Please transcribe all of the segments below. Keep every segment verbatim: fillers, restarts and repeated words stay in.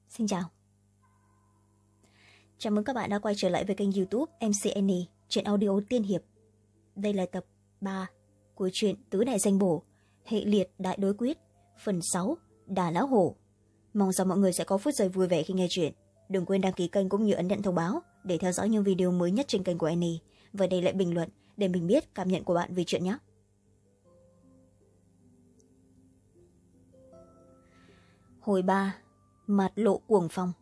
Xin chào. Chào mừng các bạn đã quay trở lại với kênh YouTube em xê en e, truyện audio tiên hiệp. Đây là tập ba của truyện Tứ Đại Danh Bổ, Hệ Liệt Đại Đối Quyết, phần sáu, Đà Lão Hổ. Mong rằng mọi người sẽ có phút giây vui vẻ khi nghe truyện. Đừng quên đăng ký kênh cũng như ấn nhận thông báo để theo dõi những video mới nhất trên kênh của Annie, và để lại bình luận để mình biết cảm nhận của bạn về chuyện nhé. Hồi ba, Mạt lộ cuồng phong.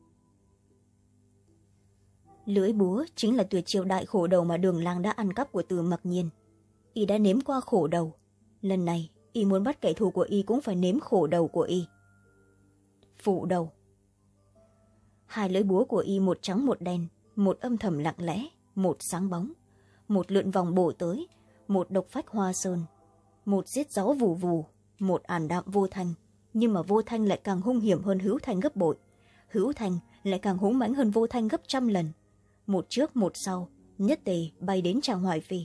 Lưỡi búa chính là tuyệt chiêu đại khổ đầu mà Đường Lang đã ăn cắp của Từ Mặc Nhiên. Y đã nếm qua khổ đầu, lần này y muốn bắt kẻ thù của y cũng phải nếm khổ đầu của y. Phụ đầu. Hai lưỡi búa của y, một trắng một đen, một âm thầm lặng lẽ, một sáng bóng, một lượn vòng bổ tới, một độc phách hoa sơn, một giết gió vù vù, một ảm đạm vô thanh, nhưng mà vô thanh lại càng hung hiểm hơn hữu thanh gấp bội, hữu thanh lại càng hung mãnh hơn vô thanh gấp trăm lần. Một trước một sau, nhất tề bay đến Trang Hoài Phi.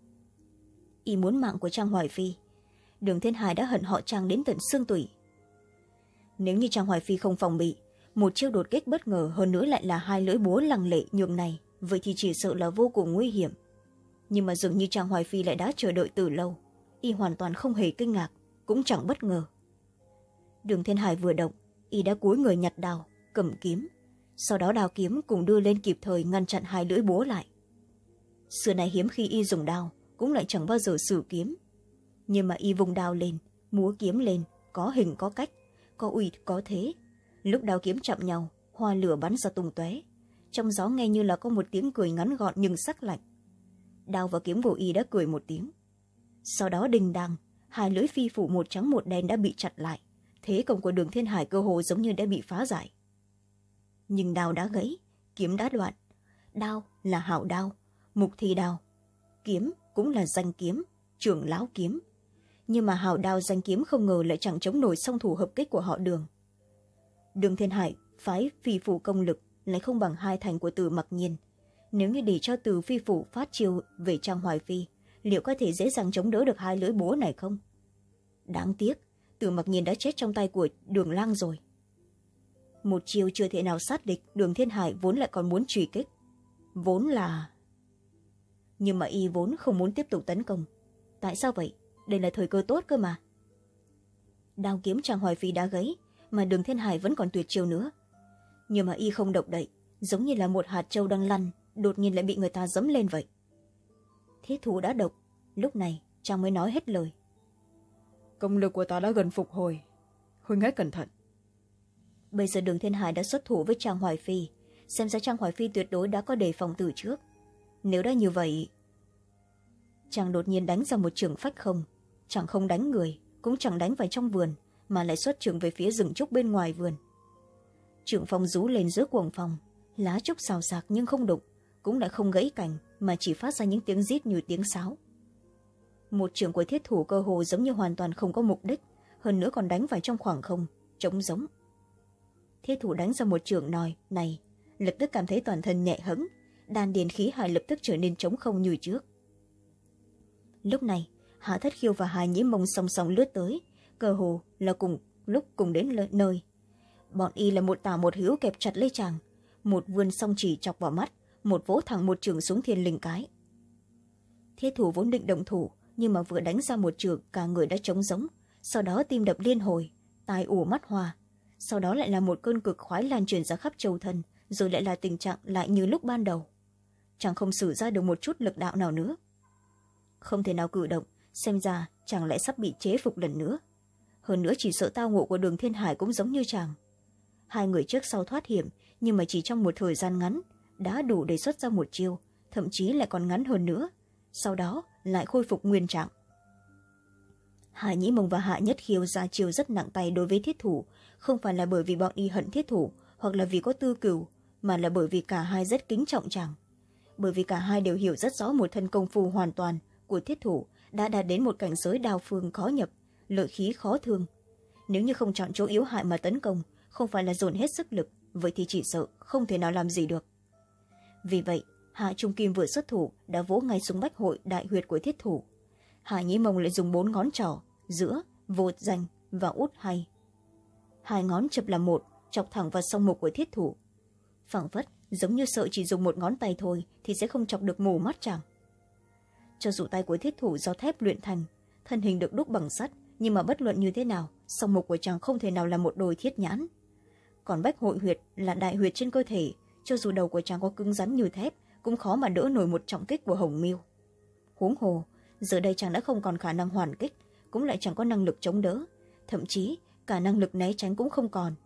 Y muốn mạng của Trang Hoài Phi, Đường Thiên Hải đã hận họ Trang đến tận xương tủy. Nếu như Trang Hoài Phi không phòng bị, một chiêu đột kích bất ngờ, hơn nữa lại là hai lưỡi búa lăng lệ nhường này, vậy thì chỉ sợ là vô cùng nguy hiểm. Nhưng mà dường như Trang Hoài Phi lại đã chờ đợi từ lâu, y hoàn toàn không hề kinh ngạc, cũng chẳng bất ngờ. Đường Thiên Hải vừa động, y đã cúi người nhặt đao, cầm kiếm, sau đó đao kiếm cùng đưa lên kịp thời ngăn chặn hai lưỡi búa lại. Xưa này hiếm khi y dùng đao, cũng lại chẳng bao giờ sử kiếm, nhưng mà y vùng đao lên, múa kiếm lên, có hình có cách, có uy có thế. Lúc đao kiếm chạm nhau, hoa lửa bắn ra tung tóe, trong gió nghe như là có một tiếng cười ngắn gọn nhưng sắc lạnh. Đao và kiếm của y đã cười một tiếng, sau đó đình đàng, hai lưỡi phi phủ một trắng một đen đã bị chặt lại, thế công của Đường Thiên Hải cơ hồ giống như đã bị phá giải. Nhưng đao đã gãy, kiếm đã đoạn. Đao là hảo đao, mục thi đao, kiếm cũng là danh kiếm, trưởng lão kiếm, nhưng mà hảo đao danh kiếm không ngờ lại chẳng chống nổi song thủ hợp kích của họ Đường. Đường Thiên Hải phái phi phủ công lực lại không bằng hai thành của Từ Mặc Nhiên. Nếu như để cho Từ phi phủ phát chiêu về Trang Hoài Phi, liệu có thể dễ dàng chống đỡ được hai lưỡi búa này không? Đáng tiếc, Từ Mặc Nhiên đã chết trong tay của Đường Lang rồi. Một chiêu chưa thể nào sát địch, Đường Thiên Hải vốn lại còn muốn truy kích, vốn là nhưng mà y vốn không muốn tiếp tục tấn công. Tại sao vậy? Đây là thời cơ tốt cơ mà. Đao kiếm Trang Hoài Phi đã gãy, mà Đường Thiên Hải vẫn còn tuyệt chiêu nữa, nhưng mà y không động đậy, giống như là một hạt châu đang lăn, đột nhiên lại bị người ta giẫm lên vậy. Thiết thủ đã độc, lúc này Trang mới nói hết lời. Công lực của ta đã gần phục hồi, huynh hãy cẩn thận. Bây giờ Đường Thiên Hải đã xuất thủ với Trang Hoài Phi, xem ra Trang Hoài Phi tuyệt đối đã có đề phòng từ trước. Nếu đã như vậy, Trang đột nhiên đánh ra một trường phách không, chẳng không đánh người, cũng chẳng đánh vào trong vườn, mà lại xuất trường về phía rừng trúc bên ngoài vườn. Trường phong rú lên giữa cuồng phong, lá trúc xào xạc nhưng không đụng, cũng lại không gãy cành, mà chỉ phát ra những tiếng rít như tiếng sáo. Một trường của thiết thủ cơ hồ giống như hoàn toàn không có mục đích, hơn nữa còn đánh vào trong khoảng không trống giống. Thiết thủ đánh ra một trường nòi này, lập tức cảm thấy toàn thân nhẹ hẫng, đan điền khí hải lập tức trở nên trống không như trước. Lúc này Hạ Thất Khiêu và Hà Nhĩ Mông song song lướt tới, cơ hồ là cùng lúc cùng đến nơi. Bọn y là một tả một hữu kẹp chặt lấy chàng, một vươn song chỉ chọc vào mắt, một vỗ thẳng một trường xuống thiên linh cái. Thiết thủ vốn định động thủ, nhưng mà vừa đánh ra một trường, cả người đã trống rỗng, sau đó tim đập liên hồi, tai ù mắt hoa, sau đó lại là một cơn cực khoái lan truyền ra khắp châu thân, rồi lại là tình trạng lại như lúc ban đầu. Chàng không sử ra được một chút lực đạo nào nữa, không thể nào cử động, xem ra chàng lại sắp bị chế phục lần nữa. Hơn nữa chỉ sợ tao ngộ của Đường Thiên Hải cũng giống như chàng. Hai người trước sau thoát hiểm, nhưng mà chỉ trong một thời gian ngắn đã đủ để xuất ra một chiêu, thậm chí lại còn ngắn hơn nữa, sau đó lại khôi phục nguyên trạng. Hạ Nhĩ Mông và Hạ Nhất Khiêu ra chiêu rất nặng tay đối với thiết thủ, không phải là bởi vì bọn y hận thiết thủ hoặc là vì có tư cừu, mà là bởi vì cả hai rất kính trọng chàng. Bởi vì cả hai đều hiểu rất rõ một thân công phu hoàn toàn của thiết thủ đã đạt đến một cảnh giới đao phương khó nhập, lợi khí khó thương. Nếu như không chọn chỗ yếu hại mà tấn công, không phải là dồn hết sức lực, vậy thì chỉ sợ không thể nào làm gì được. Vì vậy Hạ Trung Kim vừa xuất thủ đã vỗ ngay xuống bách hội đại huyệt của thiết thủ. Hạ Nhĩ Mông lại dùng bốn ngón trỏ, giữa, vột danh và út hay. Hai ngón chập làm một, chọc thẳng vào song mục của thiết thủ, phảng phất giống như sợ chỉ dùng một ngón tay thôi thì sẽ không chọc được mù mắt chàng. Cho dù tay của thiết thủ do thép luyện thành, thân hình được đúc bằng sắt, nhưng mà bất luận như thế nào, song mục của chàng không thể nào là một đôi thiết nhãn. Còn bách hội huyệt là đại huyệt trên cơ thể, cho dù đầu của chàng có cứng rắn như thép cũng khó mà đỡ nổi một trọng kích của Hồng Miêu. Huống hồ giờ đây chàng đã không còn khả năng hoàn kích, cũng lại chẳng có năng lực chống đỡ, thậm chí cả năng lực né tránh cũng không còn.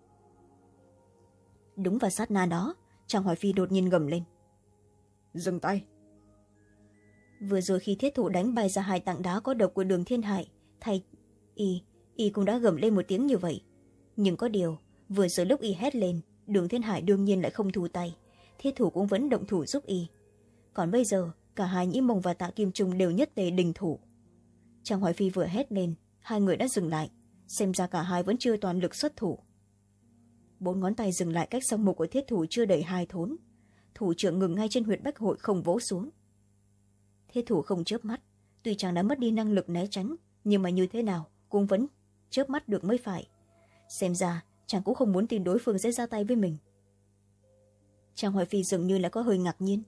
Đúng vào sát na đó, chàng Hoài Phi đột nhiên gầm lên: Dừng tay! Vừa rồi khi thiết thủ đánh bay ra hai tảng đá có độc của Đường Thiên Hải, thay y y cũng đã gầm lên một tiếng như vậy. Nhưng có điều, vừa rồi lúc y hét lên, Đường Thiên Hải đương nhiên lại không thu tay, thiết thủ cũng vẫn động thủ giúp y. Còn bây giờ cả hai Nhĩ Mông và Tạ Kim Trung đều nhất tề đình thủ. Chàng Hoài Phi vừa hét lên, hai người đã dừng lại, xem ra cả hai vẫn chưa toàn lực xuất thủ. Bốn ngón tay dừng lại cách song mục của thiết thủ chưa đầy hai thốn, thủ trưởng ngừng ngay trên huyệt bách hội không vỗ xuống. Thiết thủ không chớp mắt, tuy chàng đã mất đi năng lực né tránh, nhưng mà như thế nào cũng vẫn chớp mắt được mới phải. Xem ra chàng cũng không muốn tin đối phương sẽ ra tay với mình. Chàng Hoài Phi dường như là có hơi ngạc nhiên.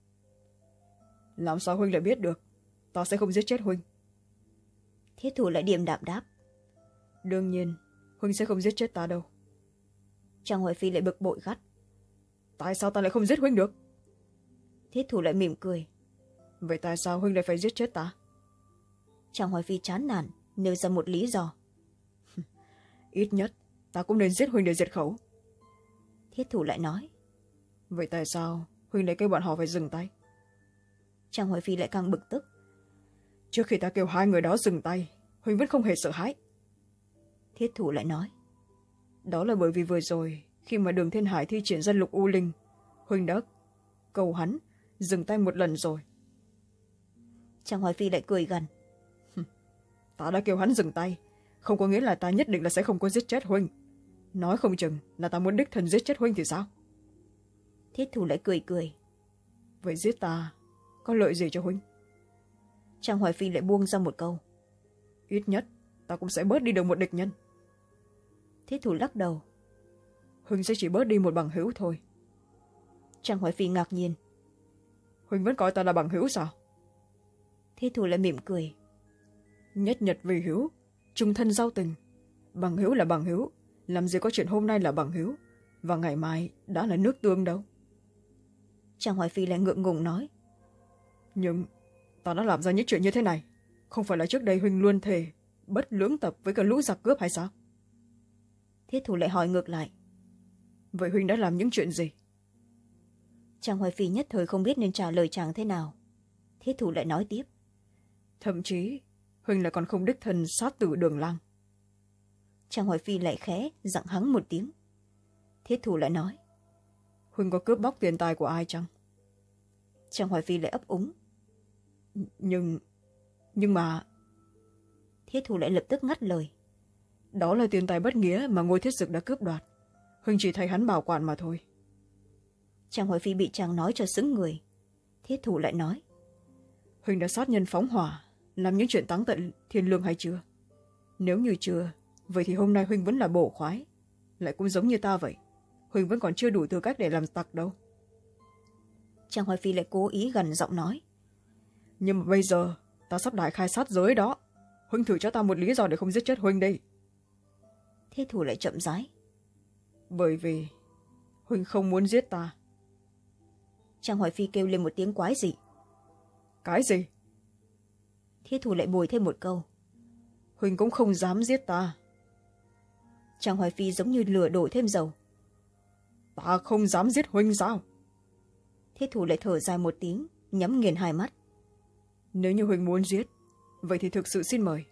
Làm sao huynh lại biết được? Ta sẽ không giết chết huynh. Thiết thủ lại điềm đạm đáp: Đương nhiên huynh sẽ không giết chết ta đâu. Chàng Hoài Phi lại bực bội gắt: Tại sao ta lại không giết huynh được? Thiết thủ lại mỉm cười: Vậy tại sao huynh lại phải giết chết ta? Chàng Hoài Phi chán nản nêu ra một lý do: Ít nhất ta cũng nên giết huynh để diệt khẩu. Thiết thủ lại nói: Vậy tại sao huynh lại kêu bọn họ phải dừng tay? Chàng Hoài Phi lại càng bực tức: Trước khi ta kêu hai người đó dừng tay, huynh vẫn không hề sợ hãi. Thiết thủ lại nói: Đó là bởi vì vừa rồi khi mà Đường Thiên Hải thi triển dân lục u linh, huynh đã cầu hắn dừng tay một lần rồi. Chàng Hoài Phi lại cười gằn: Ta đã kêu hắn dừng tay, không có nghĩa là ta nhất định là sẽ không có giết chết huynh. Nói không chừng là ta muốn đích thân giết chết huynh thì sao? Thiết thủ lại cười cười: Vậy giết ta có lợi gì cho huynh? Chàng Hoài Phi lại buông ra một câu: Ít nhất ta cũng sẽ bớt đi được một địch nhân. Thiết thủ lắc đầu: Huynh sẽ chỉ bớt đi một bằng hữu thôi. Chàng Hoài Phi ngạc nhiên: Huynh vẫn coi ta là bằng hữu sao? Thiết thủ lại mỉm cười: Nhất nhật vì hữu, chung thân giao tình. Bằng hữu là bằng hữu, làm gì có chuyện hôm nay là bằng hữu và ngày mai đã là nước tương đâu. Chàng Hoài Phi lại ngượng ngùng nói: Nhưng ta đã làm ra những chuyện như thế này, không phải là trước đây huynh luôn thề bất lưỡng tập với cả lũ giặc cướp hay sao? Thiết thủ lại hỏi ngược lại: Vậy huynh đã làm những chuyện gì? Chàng Hoài Phi nhất thời không biết nên trả lời chàng thế nào. Thiết thủ lại nói tiếp: Thậm chí huynh lại còn không đích thân sát tử Đường Lang. Chàng Hoài Phi lại khẽ dặn hắng một tiếng. Thiết thủ lại nói: Huynh có cướp bóc tiền tài của ai chăng? Chàng Hoài Phi lại ấp úng: Nhưng... nhưng mà... Thiết thủ lại lập tức ngắt lời: Đó là tiền tài bất nghĩa mà Ngôi Thiết Dực đã cướp đoạt. Huynh chỉ thay hắn bảo quản mà thôi. Chàng Hoài Phi bị chàng nói cho sững người. Thiết thủ lại nói: Huynh đã sát nhân phóng hỏa, làm những chuyện táng tận thiên lương hay chưa? Nếu như chưa, vậy thì hôm nay huynh vẫn là bổ khoái, lại cũng giống như ta vậy. Huynh vẫn còn chưa đủ tư cách để làm tặc đâu. Chàng Hoài Phi lại cố ý gần giọng nói: Nhưng mà bây giờ ta sắp đại khai sát giới đó. Huynh thử cho ta một lý do để không giết chết huynh đây. Thiết thủ lại chậm rãi: Bởi vì huynh không muốn giết ta. Chàng Hoài Phi kêu lên một tiếng quái dị: Cái gì? Thiết thủ lại bồi thêm một câu: Huynh cũng không dám giết ta. Chàng Hoài Phi giống như lửa đổ thêm dầu: Ta không dám giết huynh sao? Thiết thủ lại thở dài một tiếng, nhắm nghiền hai mắt: Nếu như huynh muốn giết, vậy thì thực sự xin mời.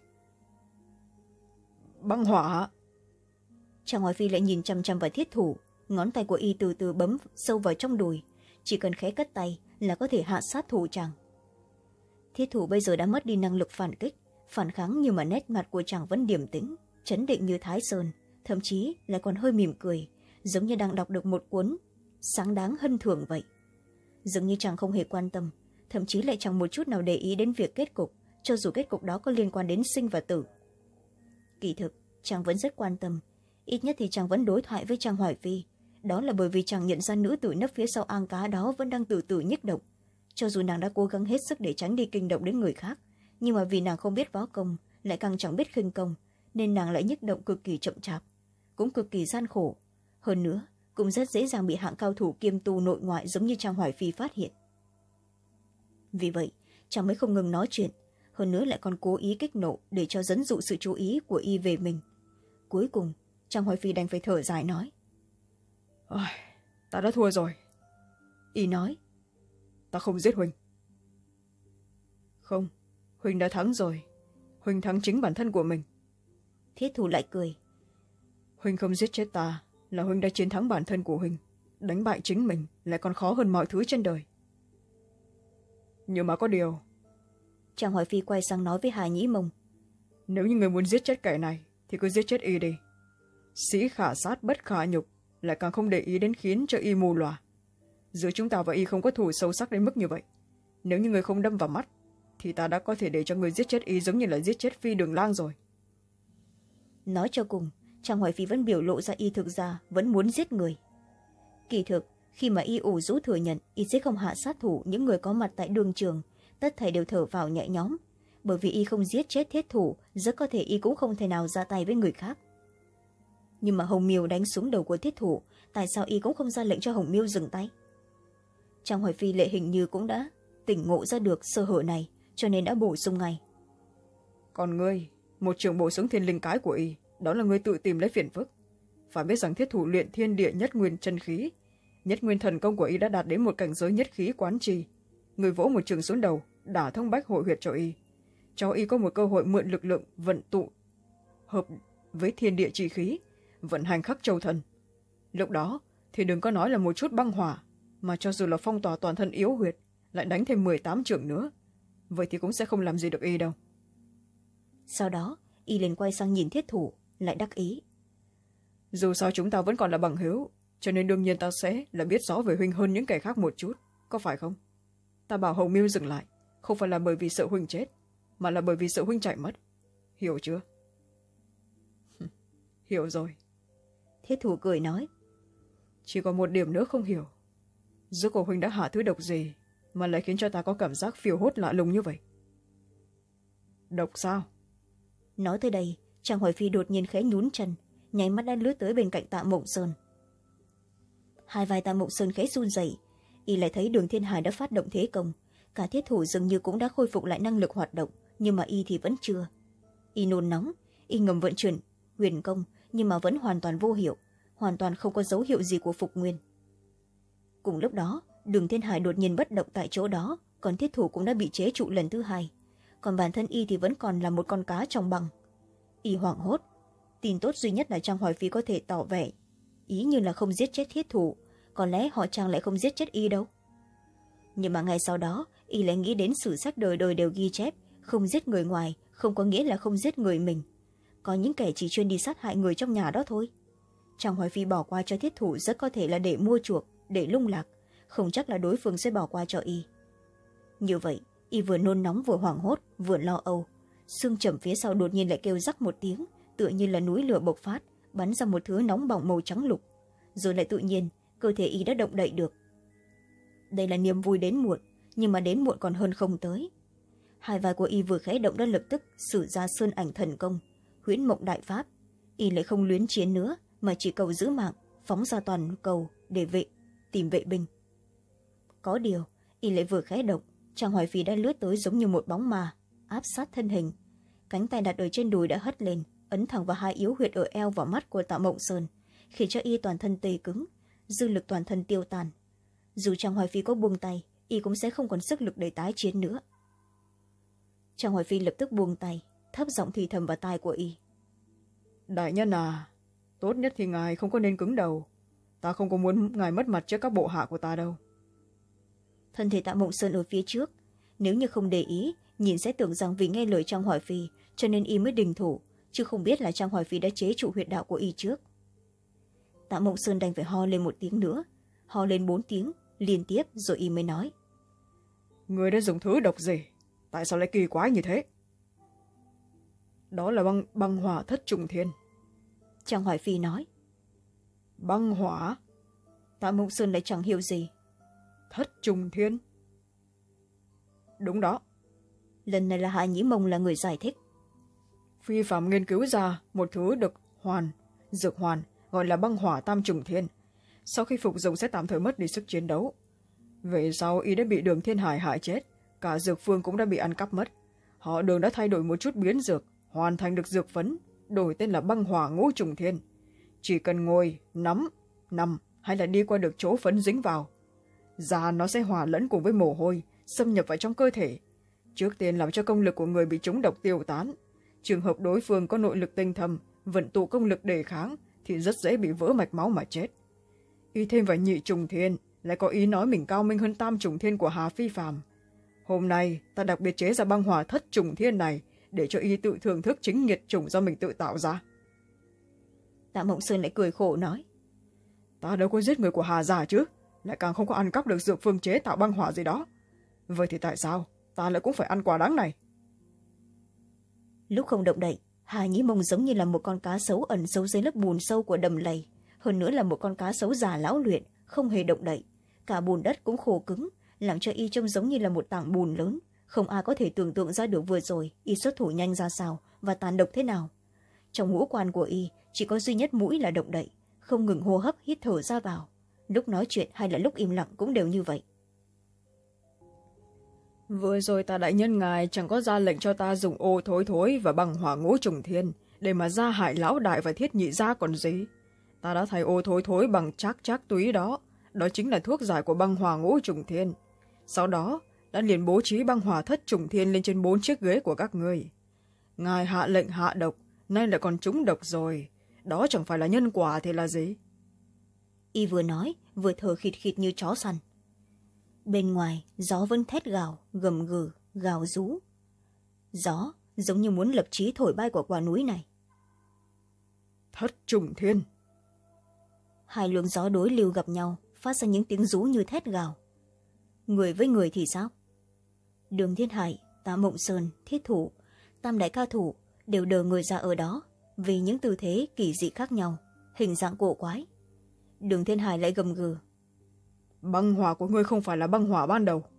Băng hỏa. Chàng Hoài Phi lại nhìn chăm chăm vào thiết thủ, ngón tay của y từ từ bấm sâu vào trong đùi, chỉ cần khẽ cất tay là có thể hạ sát thủ chàng. Thiết thủ bây giờ đã mất đi năng lực phản kích, phản kháng, nhưng mà nét mặt của chàng vẫn điềm tĩnh, trấn định như Thái Sơn, thậm chí lại còn hơi mỉm cười, giống như đang đọc được một cuốn sáng đáng hân thưởng vậy. Dường như chàng không hề quan tâm, thậm chí lại chẳng một chút nào để ý đến việc kết cục, cho dù kết cục đó có liên quan đến sinh và tử. Kỳ thực chàng vẫn rất quan tâm, ít nhất thì chàng vẫn đối thoại với Trang Hoài Phi. Đó là bởi vì chàng nhận ra nữ tử nấp phía sau ang cá đó vẫn đang từ từ nhích động. Cho dù nàng đã cố gắng hết sức để tránh đi kinh động đến người khác, nhưng mà vì nàng không biết võ công, lại càng chẳng biết khinh công, nên nàng lại nhích động cực kỳ chậm chạp, cũng cực kỳ gian khổ. Hơn nữa cũng rất dễ dàng bị hạng cao thủ kiêm tu nội ngoại giống như Trang Hoài Phi phát hiện. Vì vậy chàng mới không ngừng nói chuyện, hơn nữa lại còn cố ý kích nộ để cho dẫn dụ sự chú ý của y về mình. Cuối cùng Trang Hoài Phi đành phải thở dài nói: Ôi, ta đã thua rồi. Y nói: Ta không giết Huỳnh. Không, Huỳnh đã thắng rồi. Huỳnh thắng chính bản thân của mình. Thiết thủ lại cười: Huỳnh không giết chết ta là Huỳnh đã chiến thắng bản thân của Huỳnh. Đánh bại chính mình lại còn khó hơn mọi thứ trên đời. Nhưng mà có điều, Trang Hoài Phi quay sang nói với Hà Nhĩ Mông: nếu như người muốn giết chết kẻ này thì cứ giết chết y đi. Sĩ khả sát bất khả nhục, lại càng không để ý đến khiến cho y mù lòa. Giữa chúng ta và y không có thù sâu sắc đến mức như vậy. Nếu như người không đâm vào mắt thì ta đã có thể để cho người giết chết y giống như là giết chết Phi Đường Lang rồi. Nói cho cùng, Trang Hoài Phi vẫn biểu lộ ra y thực ra vẫn muốn giết người. Kỳ thực khi mà y ủ rũ thừa nhận y sẽ không hạ sát thủ những người có mặt tại đường trường, tất thảy đều thở vào nhẹ nhõm. Bởi vì y không giết chết thiết thủ, rất có thể y cũng không thể nào ra tay với người khác. Nhưng mà Hồng Miêu đánh xuống đầu của thiết thủ, tại sao y cũng không ra lệnh cho Hồng Miêu dừng tay? Trang Hoài Phi lệ hình như cũng đã tỉnh ngộ ra được sơ hở này, cho nên đã bổ sung ngay: Còn ngươi, một trường bổ xuống thiên linh cái của y, đó là ngươi tự tìm lấy phiền phức. Phải biết rằng thiết thủ luyện thiên địa nhất nguyên chân khí, nhất nguyên thần công của y đã đạt đến một cảnh giới nhất khí quán trì. Người vỗ một trường xuống đầu, đả thông bách hội huyệt cho y, cho y có một cơ hội mượn lực lượng vận tụ hợp với thiên địa chi khí, vận hành khắc châu thần. Lúc đó thì đừng có nói là một chút băng hỏa, mà cho dù là phong tỏa toàn thân yếu huyệt, lại đánh thêm mười tám trường nữa, vậy thì cũng sẽ không làm gì được y đâu. Sau đó y liền quay sang nhìn thiết thủ, lại đắc ý: Dù sao chúng ta vẫn còn là bằng hữu, cho nên đương nhiên ta sẽ là biết rõ về Huynh hơn những kẻ khác một chút, có phải không? Ta bảo Hồng Miêu dừng lại, không phải là bởi vì sợ Huynh chết, mà là bởi vì sợ Huynh chạy mất. Hiểu chưa? Hiểu rồi. Thiết thủ cười nói: Chỉ còn một điểm nữa không hiểu. Rốt cuộc Huynh đã hạ thứ độc gì mà lại khiến cho ta có cảm giác phiêu hốt lạ lùng như vậy? Độc sao? Nói tới đây, Trang Hoài Phi đột nhiên khẽ nhún chân, nháy mắt đã lướt tới bên cạnh Tạ Mộng Sơn. Hai vai Tạ Mộng Sơn khẽ run rẩy, y lại thấy Đường Thiên Hải đã phát động thế công, cả thiết thủ dường như cũng đã khôi phục lại năng lực hoạt động, nhưng mà y thì vẫn chưa. Y nôn nóng, y ngầm vận chuyển huyền công, nhưng mà vẫn hoàn toàn vô hiệu, hoàn toàn không có dấu hiệu gì của phục nguyên. Cùng lúc đó, Đường Thiên Hải đột nhiên bất động tại chỗ đó, còn thiết thủ cũng đã bị chế trụ lần thứ hai, còn bản thân y thì vẫn còn là một con cá trong băng. Y hoảng hốt, tin tốt duy nhất là Trang Hoài Phi có thể tỏ vẻ ý như là không giết chết thiết thủ, có lẽ họ Trang lại không giết chết y đâu. Nhưng mà ngay sau đó y lại nghĩ đến sử sách đời đời đều ghi chép, không giết người ngoài không có nghĩa là không giết người mình, có những kẻ chỉ chuyên đi sát hại người trong nhà đó thôi. Trang Hoài Phi bỏ qua cho thiết thủ rất có thể là để mua chuộc, để lung lạc, không chắc là đối phương sẽ bỏ qua cho y. Như vậy y vừa nôn nóng vừa hoảng hốt vừa lo âu, xương chẩm phía sau đột nhiên lại kêu rắc một tiếng, tựa như là núi lửa bộc phát, bắn ra một thứ nóng bỏng màu trắng lục, rồi lại tự nhiên cơ thể y đã động đậy được. Đây là niềm vui đến muộn, nhưng mà đến muộn còn hơn không tới. Hai vai của y vừa khẽ động đã lập tức sử ra sơn ảnh thần công, huyễn mộng đại pháp. Y lại không luyến chiến nữa, mà chỉ cầu giữ mạng, phóng ra toàn cầu để vệ tìm vệ binh. Có điều y lại vừa khẽ động, Trang Hoài Phi đã lướt tới giống như một bóng ma, áp sát thân hình, cánh tay đặt ở trên đùi đã hất lên, ấn thẳng vào hai yếu huyệt ở eo và mắt của Tạ Mộng Sơn, khiến cho y toàn thân tê cứng, dư lực toàn thân tiêu tan. Dù Trang Hoài Phi có buông tay, y cũng sẽ không còn sức lực để tái chiến nữa. Trang Hoài Phi lập tức buông tay, thấp giọng thì thầm vào tai của y: Đại nhân à, tốt nhất thì ngài không có nên cứng đầu, ta không có muốn ngài mất mặt trước các bộ hạ của ta đâu. Thân thể Tạ Mộng Sơn ở phía trước, nếu như không để ý nhìn sẽ tưởng rằng vì nghe lời Trang Hoài Phi cho nên y mới đình thủ, chứ không biết là Trang Hoài Phi đã chế trụ huyệt đạo của y trước. Tạ Mộng Sơn đành phải ho lên một tiếng nữa, ho lên bốn tiếng liên tiếp, rồi y mới nói: Người đã dùng thứ độc gì, tại sao lại kỳ quái như thế? Đó là băng băng hỏa thất trùng thiên. Trang Hoài Phi nói. Băng hỏa. Tạ Mộng Sơn lại chẳng hiểu gì. Thất trùng thiên. Đúng đó. Lần này là Hạ Nhĩ Mông là người giải thích. Phi phạm nghiên cứu ra một thứ được hoàn dược hoàn gọi là băng hỏa tam trùng thiên. Sau khi phục dụng sẽ tạm thời mất đi sức chiến đấu. Về sau y đã bị Đường Thiên Hải hại chết, cả dược phương cũng đã bị ăn cắp mất. Họ Đường đã thay đổi một chút biến dược, hoàn thành được dược phấn, đổi tên là băng hỏa ngũ trùng thiên. Chỉ cần ngồi, nắm, nằm hay là đi qua được chỗ phấn dính vào, da nó sẽ hòa lẫn cùng với mồ hôi, xâm nhập vào trong cơ thể. Trước tiên làm cho công lực của người bị trúng độc tiêu tán. Trường hợp đối phương có nội lực tinh thâm, vận tụ công lực đề kháng thì rất dễ bị vỡ mạch máu mà chết. Y thêm vào nhị trùng thiên, lại có ý nói mình cao minh hơn tam trùng thiên của Hà Phi Phàm. Hôm nay ta đặc biệt chế ra băng hỏa thất trùng thiên này để cho y tự thưởng thức chính nhiệt trùng do mình tự tạo ra. Tạ Mộng Sơn lại cười khổ nói. Ta đâu có giết người của Hà già chứ, lại càng không có ăn cắp được dược phương chế tạo băng hỏa gì đó. Vậy thì tại sao ta lại cũng phải ăn quả đắng này? Lúc không động đậy, Hà Nhĩ Mông giống như là một con cá sấu ẩn sâu dưới lớp bùn sâu của đầm lầy, hơn nữa là một con cá sấu già lão luyện, không hề động đậy. Cả bùn đất cũng khô cứng, làm cho y trông giống như là một tảng bùn lớn. Không ai có thể tưởng tượng ra được vừa rồi y xuất thủ nhanh ra sao và tàn độc thế nào. Trong ngũ quan của y chỉ có duy nhất mũi là động đậy, không ngừng hô hấp hít thở ra vào. Lúc nói chuyện hay là lúc im lặng cũng đều như vậy. Vừa rồi ta đại nhân ngài chẳng có ra lệnh cho ta dùng ô thối thối và băng hỏa ngũ trùng thiên để mà ra hại lão đại và thiết nhị gia còn gì. Ta đã thay ô thối thối bằng trác trác túy đó, đó chính là thuốc giải của băng hỏa ngũ trùng thiên. Sau đó đã liền bố trí băng hỏa thất trùng thiên lên trên bốn chiếc ghế của các ngươi. Ngài hạ lệnh hạ độc, nay lại còn trúng độc rồi, đó chẳng phải là nhân quả thì là gì? Y vừa nói vừa thở khịt khịt như chó săn. Bên ngoài gió vẫn thét gào, gầm gừ, gào rú. Gió giống như muốn lập chí thổi bay của quả núi này. Thất trùng thiên. Hai luồng gió đối lưu gặp nhau, phát ra những tiếng rú như thét gào. Người với người thì sao? Đường Thiên Hải, Tạ Mộng Sơn, Thiết Thủ, tam đại ca thủ đều đờ người ra ở đó vì những tư thế kỳ dị khác nhau, hình dạng cổ quái. Đường Thiên Hải lại gầm gừ. Băng hỏa của ngươi không phải là băng hỏa ban đầu.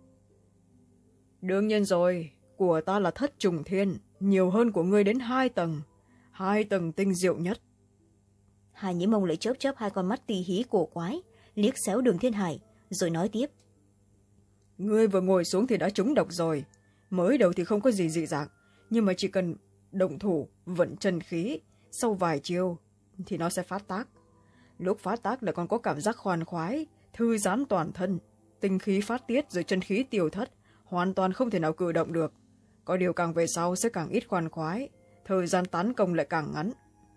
Đương nhiên rồi, của ta là thất trùng thiên, nhiều hơn của ngươi đến hai tầng, hai tầng tinh diệu nhất. Hà Nhĩ Mông lại chớp chớp hai con mắt tì hí cổ quái, liếc xéo Đường Thiên Hải, rồi nói tiếp. Ngươi vừa ngồi xuống thì đã trúng độc rồi, mới đầu thì không có gì dị dạng, nhưng mà chỉ cần động thủ, vận chân khí, sau vài chiêu thì nó sẽ phát tác. Lúc phát tác lại còn có cảm giác khoan khoái, thư giãn toàn thân, tinh khí phát tiết rồi chân khí tiêu thất, hoàn toàn không thể nào cử động được. Có điều càng về sau sẽ càng ít khoan khoái, thời gian tán công lại càng ngắn.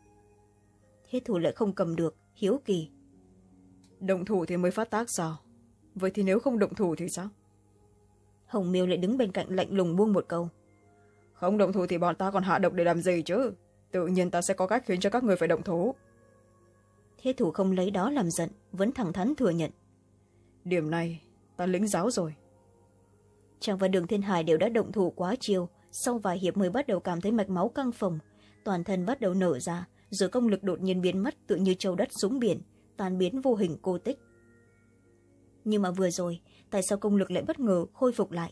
Thiết Thủ lại không cầm được, hiếu kỳ. Động thủ thì mới phát tác sao? Vậy thì nếu không động thủ thì sao? Hồng Miêu lại đứng bên cạnh lạnh lùng buông một câu. Không động thủ thì bọn ta còn hạ độc để làm gì chứ? Tự nhiên ta sẽ có cách khiến cho các người phải động thủ. Thiết Thủ không lấy đó làm giận, vẫn thẳng thắn thừa nhận. Điểm này ta lĩnh giáo rồi. Chàng và Đường Thiên Hải đều đã động thủ quá chiêu, sau vài hiệp mới bắt đầu cảm thấy mạch máu căng phồng, toàn thân bắt đầu nở ra, rồi công lực đột nhiên biến mất tựa như châu đất xuống biển, tan biến vô hình cô tích. Nhưng mà vừa rồi, tại sao công lực lại bất ngờ khôi phục lại?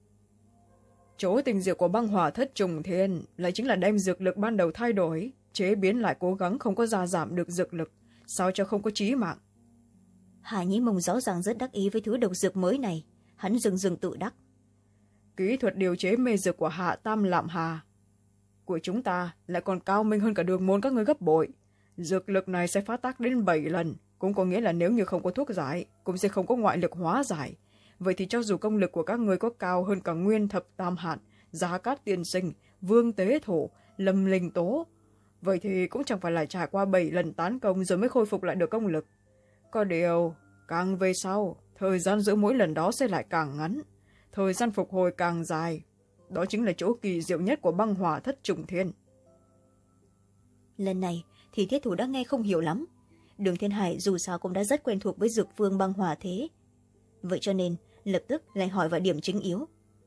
Chỗ tinh diệu của băng hỏa thất trùng thiên lại chính là đem dược lực ban đầu thay đổi, chế biến lại cố gắng không có gia giảm được dược lực, sao cho không có chí mạng. Hà Nhĩ Mông rõ ràng rất đắc ý với thứ độc dược mới này, hắn dừng dừng tự đắc. Kỹ thuật điều chế mê dược của Hạ Tam Lạm Hà của chúng ta lại còn cao minh hơn cả đường môn các ngươi gấp bội. Dược lực này sẽ phát tác đến bảy lần, cũng có nghĩa là nếu như không có thuốc giải, cũng sẽ không có ngoại lực hóa giải. Vậy thì cho dù công lực của các ngươi có cao hơn cả Nguyên Thập Tam Hạn, Giá Cát Tiên Sinh, Vương Tế Thổ, Lâm Linh Tố, vậy thì cũng chẳng phải là trải qua bảy lần tán công rồi mới khôi phục lại được công lực. Có điều, càng về sau, thời gian giữa mỗi lần đó sẽ lại càng ngắn, thời gian phục hồi càng dài. Đó chính là chỗ kỳ diệu nhất của băng hỏa thất trùng thiên. Lần này thì Thiết Thủ đã nghe không hiểu lắm. Đường Thiên Hải dù sao cũng đã rất quen thuộc với dược phương băng hỏa thế. Vậy cho nên lập tức lại hỏi vào điểm chính yếu.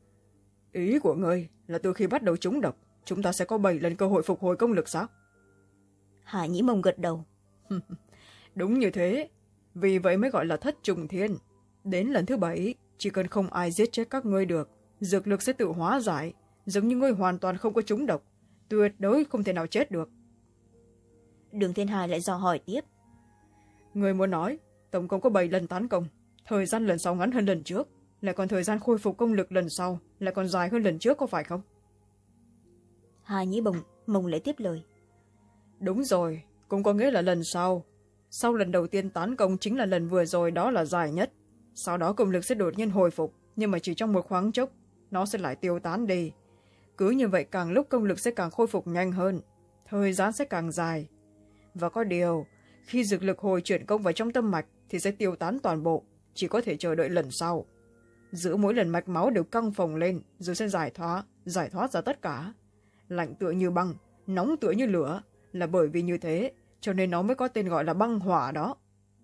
Ý của ngươi là từ khi bắt đầu trúng độc, chúng ta sẽ có bảy lần cơ hội phục hồi công lực sao? Hà Nhĩ Mông gật đầu. Đúng như thế, vì vậy mới gọi là thất trùng thiên. Đến lần thứ bảy, chỉ cần không ai giết chết các ngươi được, dược lực sẽ tự hóa giải, giống như ngươi hoàn toàn không có trúng độc, tuyệt đối không thể nào chết được. Đường Thiên Hải lại dò hỏi tiếp. Ngươi muốn nói tổng cộng có bảy lần tấn công, thời gian lần sau ngắn hơn lần trước, lại còn thời gian khôi phục công lực lần sau lại còn dài hơn lần trước, có phải không? Hà Nhĩ Bồng Mông lại tiếp lời. Đúng rồi, cũng có nghĩa là lần sau sau lần đầu tiên tấn công chính là lần vừa rồi, đó là dài nhất. Sau đó công lực sẽ đột nhiên hồi phục, nhưng mà chỉ trong một khoáng chốc nó sẽ lại tiêu tán đi. Cứ như vậy càng lúc công lực sẽ càng khôi phục nhanh hơn, thời gian sẽ càng dài. Và có điều, khi dược lực hồi chuyển công vào trong tâm mạch thì sẽ tiêu tán toàn bộ, chỉ có thể chờ đợi lần sau. Giữa mỗi lần mạch máu đều căng phồng lên, rồi sẽ giải thoát giải thoát ra tất cả. Lạnh tựa như băng, nóng tựa như lửa, là bởi vì như thế cho nên nó mới có tên gọi là băng hỏa đó.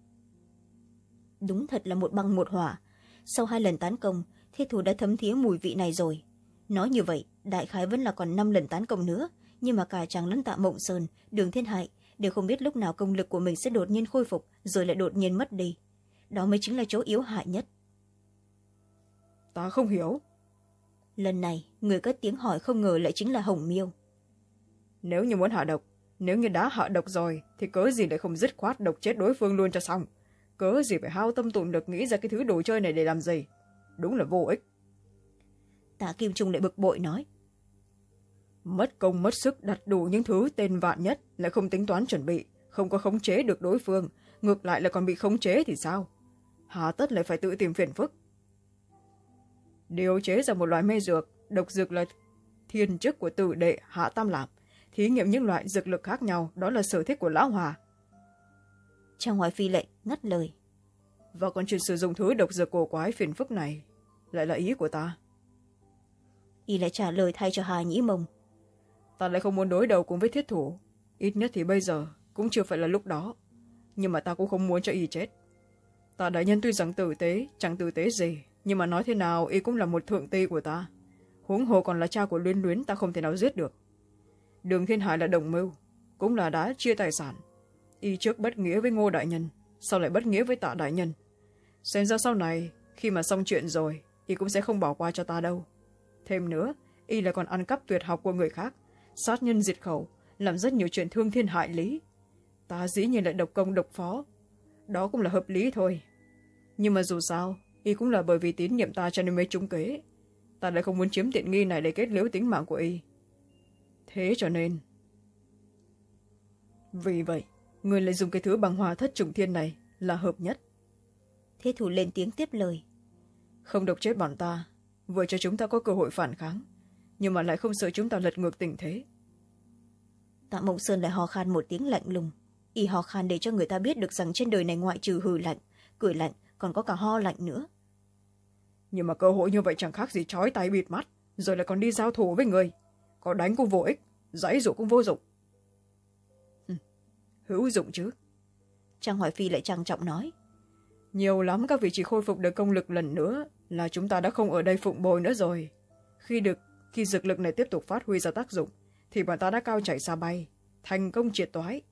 Đúng thật là một băng một hỏa. Sau hai lần tấn công, thiết thủ đã thấm thía mùi vị này rồi. Nói như vậy, đại khái vẫn là còn năm lần tấn công nữa, nhưng mà cả chàng lẫn Tạ Mộng Sơn, Đường Thiên Hải đều không biết lúc nào công lực của mình sẽ đột nhiên khôi phục, rồi lại đột nhiên mất đi. Đó mới chính là chỗ yếu hại nhất. Ta không hiểu. Lần này, người cất tiếng hỏi không ngờ lại chính là Hồng Miêu. Nếu như muốn hạ độc, nếu như đã hạ độc rồi, thì cớ gì lại không dứt khoát độc chết đối phương luôn cho xong? Cớ gì phải hao tâm tổn lực nghĩ ra cái thứ đồ chơi này để làm gì? Đúng là vô ích. Tạ Kim Trung lại bực bội nói. Mất công mất sức đặt đủ những thứ tên vạn nhất, lại không tính toán chuẩn bị, không có khống chế được đối phương, ngược lại là còn bị khống chế thì sao? Hà tất lại phải tự tìm phiền phức. Điều chế ra một loại mê dược, độc dược là thiên chức của tử đệ Hạ Tam Lạp. Thí nghiệm những loại dược lực khác nhau, đó là sở thích của Lão Hòa. Trang Hoài Phi lại ngắt lời. Và còn chuyện sử dụng thứ độc dược cổ quái phiền phức này lại là ý của ta. Y lại trả lời thay cho Hà Nhĩ Mông. Ta lại không muốn đối đầu cùng với thiết thủ, ít nhất thì bây giờ cũng chưa phải là lúc đó, nhưng mà ta cũng không muốn cho y chết. Ta đại nhân tuy rằng tử tế chẳng tử tế gì, nhưng mà nói thế nào y cũng là một thượng ti của ta, huống hồ còn là cha của Luyến Luyến, ta không thể nào giết được. Đường Thiên Hải là đồng mưu, cũng là đã chia tài sản. Y trước bất nghĩa với Ngô đại nhân, sau lại bất nghĩa với Tạ đại nhân. Xem ra sau này khi mà xong chuyện rồi, y cũng sẽ không bỏ qua cho ta đâu. Thêm nữa, y là còn ăn cắp tuyệt học của người khác, sát nhân diệt khẩu, làm rất nhiều chuyện thương thiên hại lý. Ta dĩ nhiên lại độc công độc phó, đó cũng là hợp lý thôi. Nhưng mà dù sao, y cũng là bởi vì tín nhiệm ta cho nên mới trúng kế. Ta lại không muốn chiếm tiện nghi này để kết liễu tính mạng của y. Thế cho nên vì vậy người lại dùng cái thứ bằng hòa thất trùng thiên này là hợp nhất. Thế thủ lên tiếng tiếp lời. Không độc chết bọn ta, vừa cho chúng ta có cơ hội phản kháng, nhưng mà lại không sợ chúng ta lật ngược tình thế. Tạ Mộng Sơn lại hò khan một tiếng lạnh lùng. Y hò khan để cho người ta biết được rằng trên đời này ngoại trừ hừ lạnh, cười lạnh, còn có cả ho lạnh nữa. Nhưng mà cơ hội như vậy chẳng khác gì trói tay bịt mắt, rồi lại còn đi giao thủ với người. Có đánh cũng vô ích, giãy dụ cũng vô dụng. Hừ, hữu dụng chứ. Trang Hoài Phi lại trang trọng nói. Nhiều lắm các vị chỉ khôi phục được công lực lần nữa là chúng ta đã không ở đây phụng bồi nữa rồi. Khi được khi dược lực này tiếp tục phát huy ra tác dụng thì bọn ta đã cao chạy xa bay, thành công triệt toái.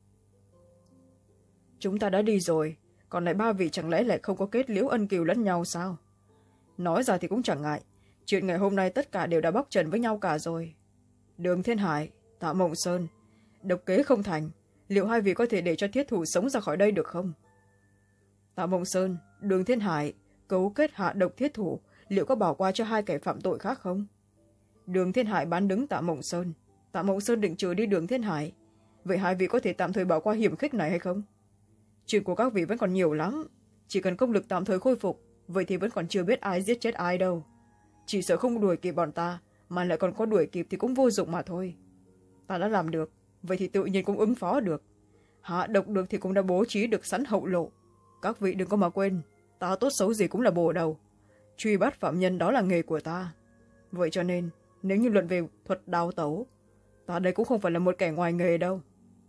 Chúng ta đã đi rồi, còn lại ba vị chẳng lẽ lại không có kết liễu ân cừu lẫn nhau sao? Nói ra thì cũng chẳng ngại, chuyện ngày hôm nay tất cả đều đã bóc trần với nhau cả rồi. Đường Thiên Hải, Tạ Mộng Sơn, độc kế không thành, liệu hai vị có thể để cho thiết thủ sống ra khỏi đây được không? Tạ Mộng Sơn, Đường Thiên Hải cấu kết hạ độc thiết thủ, liệu có bỏ qua cho hai kẻ phạm tội khác không? Đường Thiên Hải bán đứng Tạ Mộng Sơn, Tạ Mộng Sơn định trừ đi Đường Thiên Hải, vậy hai vị có thể tạm thời bỏ qua hiểm khích này hay không? Chuyện của các vị vẫn còn nhiều lắm, chỉ cần công lực tạm thời khôi phục, vậy thì vẫn còn chưa biết ai giết chết ai đâu. Chỉ sợ không đuổi kịp bọn ta, mà lại còn có đuổi kịp thì cũng vô dụng mà thôi. Ta đã làm được, vậy thì tự nhiên cũng ứng phó được. Hạ độc được thì cũng đã bố trí được sẵn hậu lộ. Các vị đừng có mà quên, ta tốt xấu gì cũng là bồ đầu. Truy bắt phạm nhân đó là nghề của ta. Vậy cho nên, nếu như luận về thuật đao tấu, ta đây cũng không phải là một kẻ ngoài nghề đâu.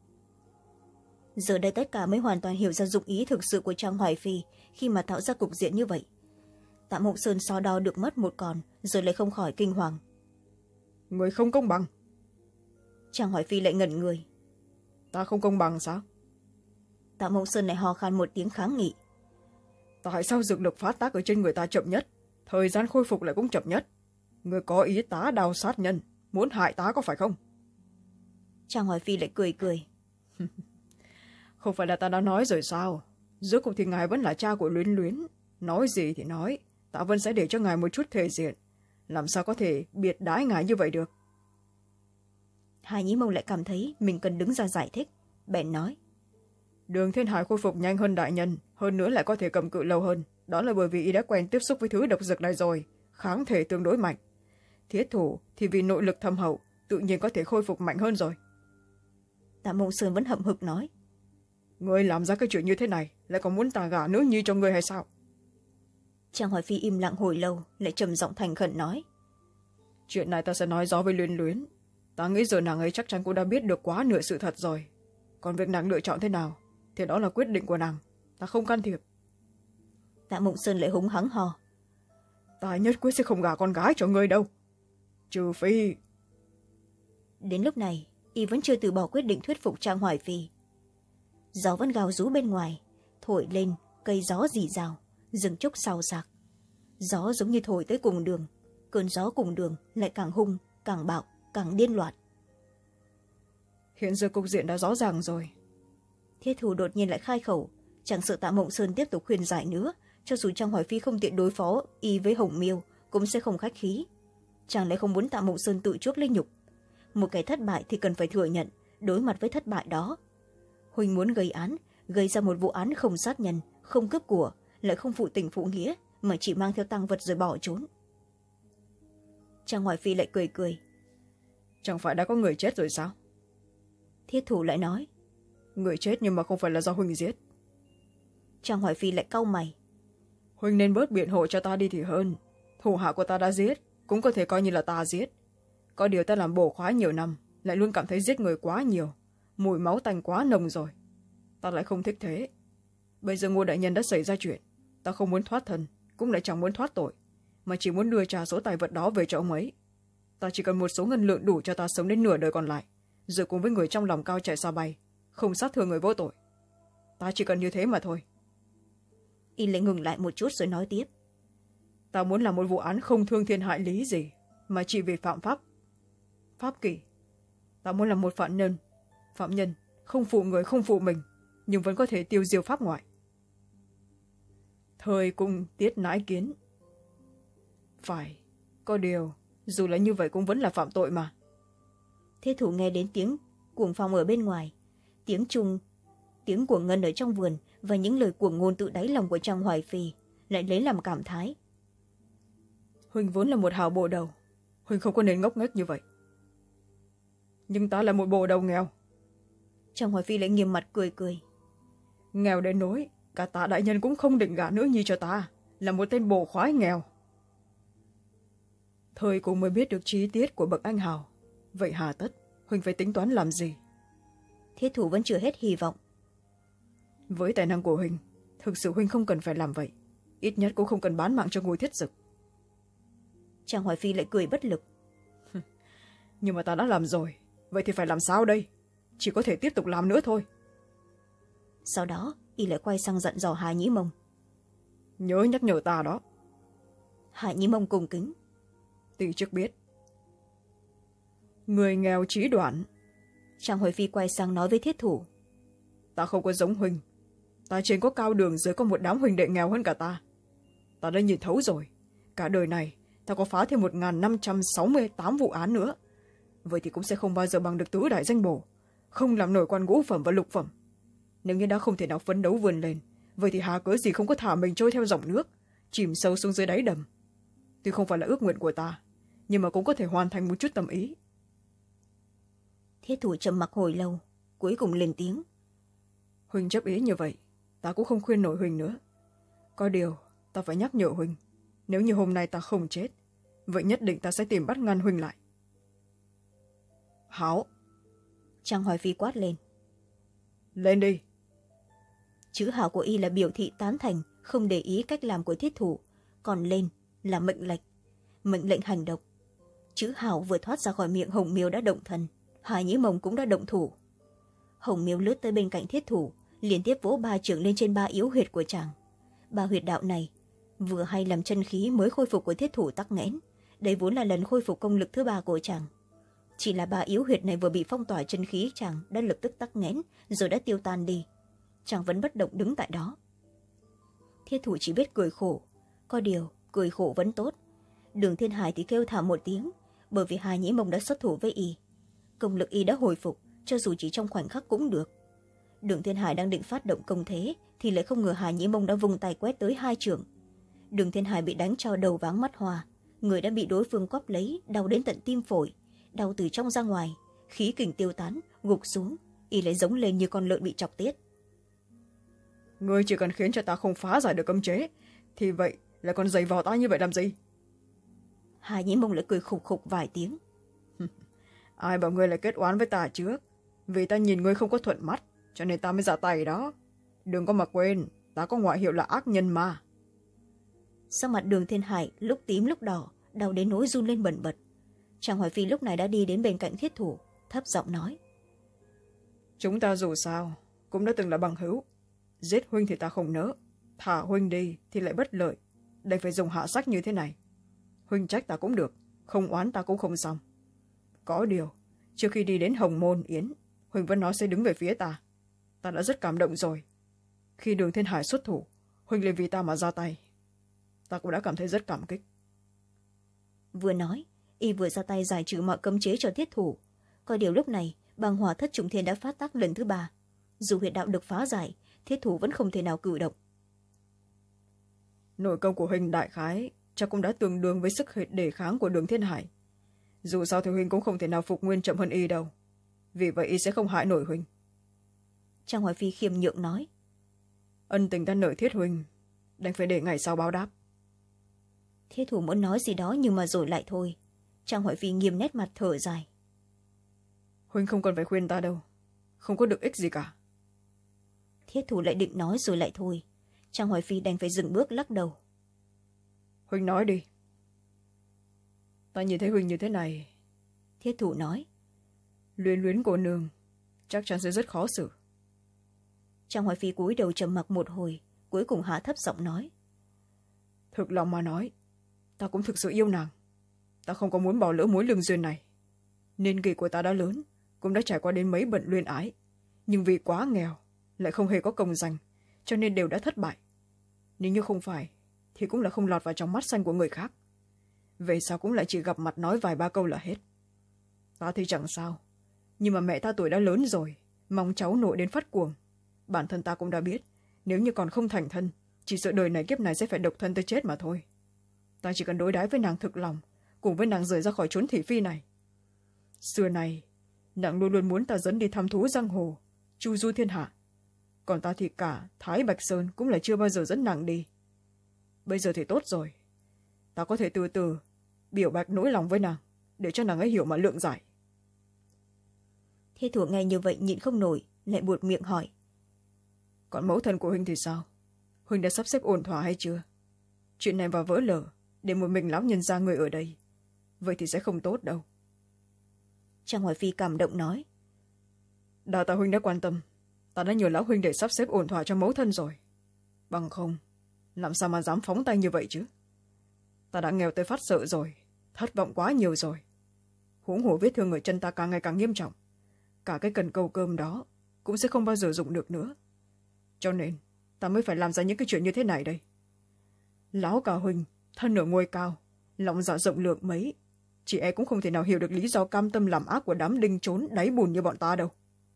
Giờ đây tất cả mới hoàn toàn hiểu ra dụng ý thực sự của Trang Hoài Phi khi mà tạo ra cục diện như vậy. Tạ Mộng Sơn so đo được mất một còn, rồi lại không khỏi kinh hoàng. Người không công bằng. Trang Hoài Phi lại ngẩn người. ta không công bằng sao? Tạ Mộng Sơn lại hò khan một tiếng kháng nghị. Tại sao dược lực phát tác ở trên người ta chậm nhất, thời gian khôi phục lại cũng chậm nhất? Người có ý tá đào sát nhân, muốn hại tá có phải không? Trang Hoài Phi lại cười cười. Không phải là ta đã nói rồi sao? Rốt cuộc thì ngài vẫn là cha của Luyến Luyến. Nói gì thì nói, ta vẫn sẽ để cho ngài một chút thể diện. Làm sao có thể biệt đái ngài như vậy được? Hà Nhĩ Mông lại cảm thấy mình cần đứng ra giải thích. Bèn nói. Đường Thiên Hải khôi phục nhanh hơn đại nhân, hơn nữa lại có thể cầm cự lâu hơn. Đó là bởi vì y đã quen tiếp xúc với thứ độc dược này rồi, kháng thể tương đối mạnh. Thiết thủ thì vì nội lực thâm hậu, tự nhiên có thể khôi phục mạnh hơn rồi. Tạ Mộng Sơn vẫn hậm hực nói. Ngươi làm ra cái chuyện như thế này, lại còn muốn ta gả nữ nhi cho ngươi hay sao? Trang Hoài Phi im lặng hồi lâu, lại trầm giọng thành khẩn nói. Chuyện này ta sẽ nói rõ với Luyến Luyến. Ta nghĩ giờ nàng ấy chắc chắn cũng đã biết được quá nửa sự thật rồi. Còn việc nàng lựa chọn thế nào, thì đó là quyết định của nàng, ta không can thiệp. Tạ Mộng Sơn lại húng hắng hò. Ta nhất quyết sẽ không gả con gái cho ngươi đâu. Trừ phi... Đến lúc này, y vẫn chưa từ bỏ quyết định thuyết phục Trang Hoài Phi. Gió vẫn gào rú bên ngoài, thổi lên, cây gió rì rào, rừng trúc xào xạc. Gió giống như thổi tới cùng đường, cơn gió cùng đường lại càng hung, càng bạo, càng điên loạn. Hiện giờ cục diện đã rõ ràng rồi. Thiết Thủ đột nhiên lại khai khẩu, chẳng sợ Tạ Mộng Sơn tiếp tục khuyên giải nữa, cho dù Trang Hoài Phi không tiện đối phó y với Hồng Miêu cũng sẽ không khách khí. Chàng lại không muốn Tạ Mộng Sơn tự chuốc lấy nhục. Một cái thất bại thì cần phải thừa nhận, đối mặt với thất bại đó. Huỳnh muốn gây án, gây ra một vụ án không sát nhân, không cướp của, lại không phụ tình phụ nghĩa, mà chỉ mang theo tang vật rồi bỏ trốn. Trang Hoài Phi lại cười cười. Chẳng phải đã có người chết rồi sao? Thiết Thủ lại nói. Người chết nhưng mà không phải là do Huỳnh giết. Trang Hoài Phi lại cau mày. Huỳnh nên bớt biện hộ cho ta đi thì hơn. Thủ hạ của ta đã giết, cũng có thể coi như là ta giết. Có điều ta làm bổ khoái nhiều năm, lại luôn cảm thấy giết người quá nhiều, mùi máu tanh quá nồng rồi. Ta lại không thích thế. Bây giờ Ngô đại nhân đã xảy ra chuyện, ta không muốn thoát thân, cũng lại chẳng muốn thoát tội, mà chỉ muốn đưa trả số tài vật đó về cho ông ấy. Ta chỉ cần một số ngân lượng đủ cho ta sống đến nửa đời còn lại, rồi cùng với người trong lòng cao chạy xa bay, không sát thương người vô tội. Ta chỉ cần như thế mà thôi. Y lại ngừng lại một chút rồi nói tiếp. Ta muốn làm một vụ án không thương thiên hại lý gì, mà chỉ vì phạm pháp pháp kỷ. Ta muốn làm một phạm nhân phạm nhân không phụ người không phụ mình, nhưng vẫn có thể tiêu diêu pháp ngoại. Thời cung tiết nãi kiến. Phải, có điều dù là như vậy cũng vẫn là phạm tội mà. Thế Thủ nghe đến tiếng cuồng phong ở bên ngoài, tiếng trung tiếng của Ngân ở trong vườn và những lời cuồng ngôn tự đáy lòng của Trang Hoài Phi, lại lấy làm cảm thái. Huỳnh vốn là một hào bộ đầu, Huỳnh không có nên ngốc nghếch như vậy. Nhưng ta là một bộ đầu nghèo. Trang Hoài Phi lại nghiêm mặt cười cười. Nghèo đến nỗi cả Tạ đại nhân cũng không định gả nữ nhi cho ta, là một tên bổ khoái nghèo. Thời cũng mới biết được chi tiết của bậc anh hào, vậy hà tất Huỳnh phải tính toán làm gì? Thiết Thủ vẫn chưa hết hy vọng. Với tài năng của Huỳnh, thực sự Huỳnh không cần phải làm vậy, ít nhất cũng không cần bán mạng cho Ngô Thiết Dực. Trang Hoài Phi lại cười bất lực. Nhưng mà ta đã làm rồi, vậy thì phải làm sao đây? Chỉ có thể tiếp tục làm nữa thôi. Sau đó y lại quay sang dặn dò Hà Nhĩ Mông. Nhớ nhắc nhở ta đó. Hà Nhĩ Mông cung kính. Tỷ chức biết. Người nghèo trí đoản. Trang Hoài Phi quay sang nói với Thiết Thủ. Ta không có giống Huỳnh, ta trên có cao đường, dưới có một đám huỳnh đệ nghèo hơn cả ta. Ta đã nhìn thấu rồi, cả đời này ta có phá thêm một nghìn năm trăm sáu mươi tám vụ án nữa, vậy thì cũng sẽ không bao giờ bằng được tứ đại danh bổ, không làm nổi quan ngũ phẩm và lục phẩm. Nếu như đã không thể nào phấn đấu vươn lên, vậy thì hà cớ gì không có thả mình trôi theo dòng nước, chìm sâu xuống dưới đáy đầm. Tuy không phải là ước nguyện của ta, nhưng mà cũng có thể hoàn thành một chút tâm ý. Thiết Thủ trầm mặc hồi lâu, cuối cùng lên tiếng. Huỳnh chấp ý như vậy, ta cũng không khuyên nổi Huỳnh nữa. Có điều ta phải nhắc nhở Huỳnh, nếu như hôm nay ta không chết, vậy nhất định ta sẽ tìm bắt ngăn Huỳnh lại. Hảo. Trang Hoài Phi quát lên. Lên đi. Chữ hảo của y là biểu thị tán thành, không để ý cách làm của Thiết Thủ, còn lên là mệnh lệnh, mệnh lệnh hành động. Chữ hảo vừa thoát ra khỏi miệng Hồng Miêu đã động thần, Hà Nhĩ Mông cũng đã động thủ. Hồng Miêu lướt tới bên cạnh Thiết Thủ, liên tiếp vỗ ba chưởng lên trên ba yếu huyệt của chàng. Ba huyệt đạo này vừa hay làm chân khí mới khôi phục của Thiết Thủ tắc nghẽn. Đây vốn là lần khôi phục công lực thứ ba của chàng. Chỉ là ba yếu huyệt này vừa bị phong tỏa, chân khí chàng đã lập tức tắc nghẽn rồi đã tiêu tan đi. Chàng vẫn bất động đứng tại đó. Thiết Thủ chỉ biết cười khổ, có điều cười khổ vẫn tốt. Đường Thiên Hải thì kêu thảm một tiếng, bởi vì Hà Nhĩ Mông đã xuất thủ với y. Công lực y đã hồi phục, cho dù chỉ trong khoảnh khắc cũng được. Đường Thiên Hải đang định phát động công thế thì lại không ngờ Hà Nhĩ Mông đã vung tay quét tới hai chưởng. Đường Thiên Hải bị đánh cho đầu váng mắt hoa, người đã bị đối phương quắp lấy, đau đến tận tim phổi, đau từ trong ra ngoài, khí kình tiêu tán, gục xuống, y lại giống lên như con lợn bị chọc tiết. Ngươi chỉ cần khiến cho ta không phá giải được cấm chế thì vậy là còn giày vò ta như vậy làm gì? Hà Nhĩ Mông lại cười khục khục vài tiếng. Ai bảo ngươi lại kết oán với ta trước? Vì ta nhìn ngươi không có thuận mắt cho nên ta mới ra tay đó. Đừng có mà quên, ta có ngoại hiệu là ác nhân mà. Sắc mặt Đường Thiên Hải lúc tím lúc đỏ, đau đến nỗi run lên bần bật. Trang Hoài Phi lúc này đã đi đến bên cạnh Thiết Thủ, thấp giọng nói: Chúng ta dù sao cũng đã từng là bằng hữu, giết huynh thì ta không nỡ, thả huynh đi thì lại bất lợi, đành phải dùng hạ sách như thế này. Huynh trách ta cũng được, không oán ta cũng không xong. Có điều trước khi đi đến Hồng Môn Yến, huynh vẫn nói sẽ đứng về phía ta, ta đã rất cảm động rồi. Khi Đường Thiên Hải xuất thủ, huynh liền vì ta mà ra tay, ta cũng đã cảm thấy rất cảm kích. Vừa nói, y vừa ra tay giải trừ mọi cấm chế cho Thiết Thủ. Có điều lúc này băng hỏa thất trùng thiên đã phát tác lần thứ ba, dù huyệt đạo được phá giải, Thiết Thủ vẫn không thể nào cử động. Nội công của huynh đại khái chắc cũng đã tương đương với sức hệ đề kháng của Đường Thiên Hải. Dù sao thì huynh cũng không thể nào phục nguyên chậm hơn y đâu, vì vậy y sẽ không hại nổi huynh. Trang Hoài Phi khiêm nhượng nói: Ân tình ta nợ Thiết huynh, đành phải để ngày sau báo đáp. Thiết Thủ muốn nói gì đó nhưng mà rồi lại thôi. Trang Hoài Phi nghiêm nét mặt thở dài: Huynh không cần phải khuyên ta đâu, không có được ích gì cả. Thiết Thủ lại định nói rồi lại thôi. Trang Hoài Phi đành phải dừng bước lắc đầu: Huynh nói đi. Ta nhìn thấy huynh như thế này, Thiết Thủ nói, Luyến Luyến cô nương chắc chắn sẽ rất khó xử. Trang Hoài Phi cúi đầu trầm mặc một hồi, cuối cùng hạ thấp giọng nói, Thực lòng mà nói, ta cũng thực sự yêu nàng. Ta không có muốn bỏ lỡ mối lương duyên này. Niên kỷ của ta đã lớn, cũng đã trải qua đến mấy bận luyên ái, nhưng vì quá nghèo lại không hề có công danh, cho nên đều đã thất bại. Nếu như không phải thì cũng là không lọt vào trong mắt xanh của người khác. Về sau cũng lại chỉ gặp mặt nói vài ba câu là hết. Ta thì chẳng sao, nhưng mà mẹ ta tuổi đã lớn rồi, mong cháu nội đến phát cuồng. Bản thân ta cũng đã biết, nếu như còn không thành thân, chỉ sợ đời này kiếp này sẽ phải độc thân tới chết mà thôi. Ta chỉ cần đối đãi với nàng thực lòng, cùng với nàng rời ra khỏi chốn thị phi này. Xưa này nàng luôn luôn muốn ta dẫn đi thăm thú giang hồ, chu du thiên hạ, còn ta thì cả Thái Bạch Sơn cũng là chưa bao giờ dẫn nàng đi. Bây giờ thì tốt rồi, ta có thể từ từ biểu bạch nỗi lòng với nàng, để cho nàng ấy hiểu mà lượng giải. Thiết Thủ nghe như vậy nhịn không nổi, lại buột miệng hỏi, Còn mẫu thân của huynh thì sao? Huynh đã sắp xếp ổn thỏa hay chưa? Chuyện này vào vỡ lở để một mình lão nhân gia người ở đây, vậy thì sẽ không tốt đâu. Trang Hoài Phi cảm động nói, Đà tạ huynh đã quan tâm, ta đã nhờ lão huynh để sắp xếp ổn thỏa cho mẫu thân rồi. Bằng không, làm sao mà dám phóng tay như vậy chứ? Ta đã nghèo tới phát sợ rồi, thất vọng quá nhiều rồi. Huống hồ vết thương ở chân ta càng ngày càng nghiêm trọng, cả cái cần câu cơm đó cũng sẽ không bao giờ dùng được nữa. Cho nên ta mới phải làm ra những cái chuyện như thế này đây. Lão cả huynh thân ở ngôi cao, lòng dạ rộng lượng mấy, chị e cũng không thể nào hiểu được lý do cam tâm làm ác của đám đinh trốn đáy bùn như bọn ta đâu.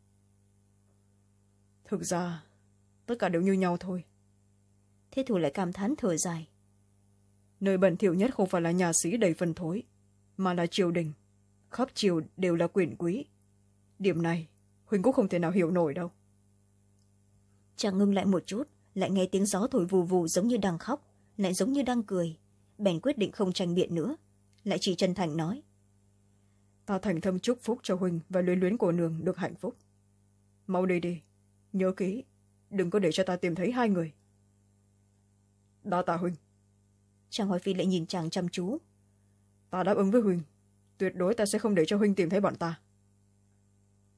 Thực ra tất cả đều như nhau thôi. Thiết Thủ lại cảm thán thở dài, Nơi bẩn thỉu nhất không phải là nhà sĩ đầy phân thối, mà là triều đình, khắp triều đều là quyền quý. Điểm này huynh cũng không thể nào hiểu nổi đâu. Chàng ngưng lại một chút, lại nghe tiếng gió thổi vù vù giống như đang khóc, lại giống như đang cười, bèn quyết định không tranh biện nữa, lại chỉ chân thành nói, Ta thành tâm chúc phúc cho huynh và Luyến Luyến cô nương được hạnh phúc. Mau đi đi, nhớ kỹ, đừng có để cho ta tìm thấy hai người. Đa tạ huynh. Trang Hoài Phi lại nhìn chàng chăm chú, Ta đáp ứng với huynh, tuyệt đối ta sẽ không để cho huynh tìm thấy bọn ta.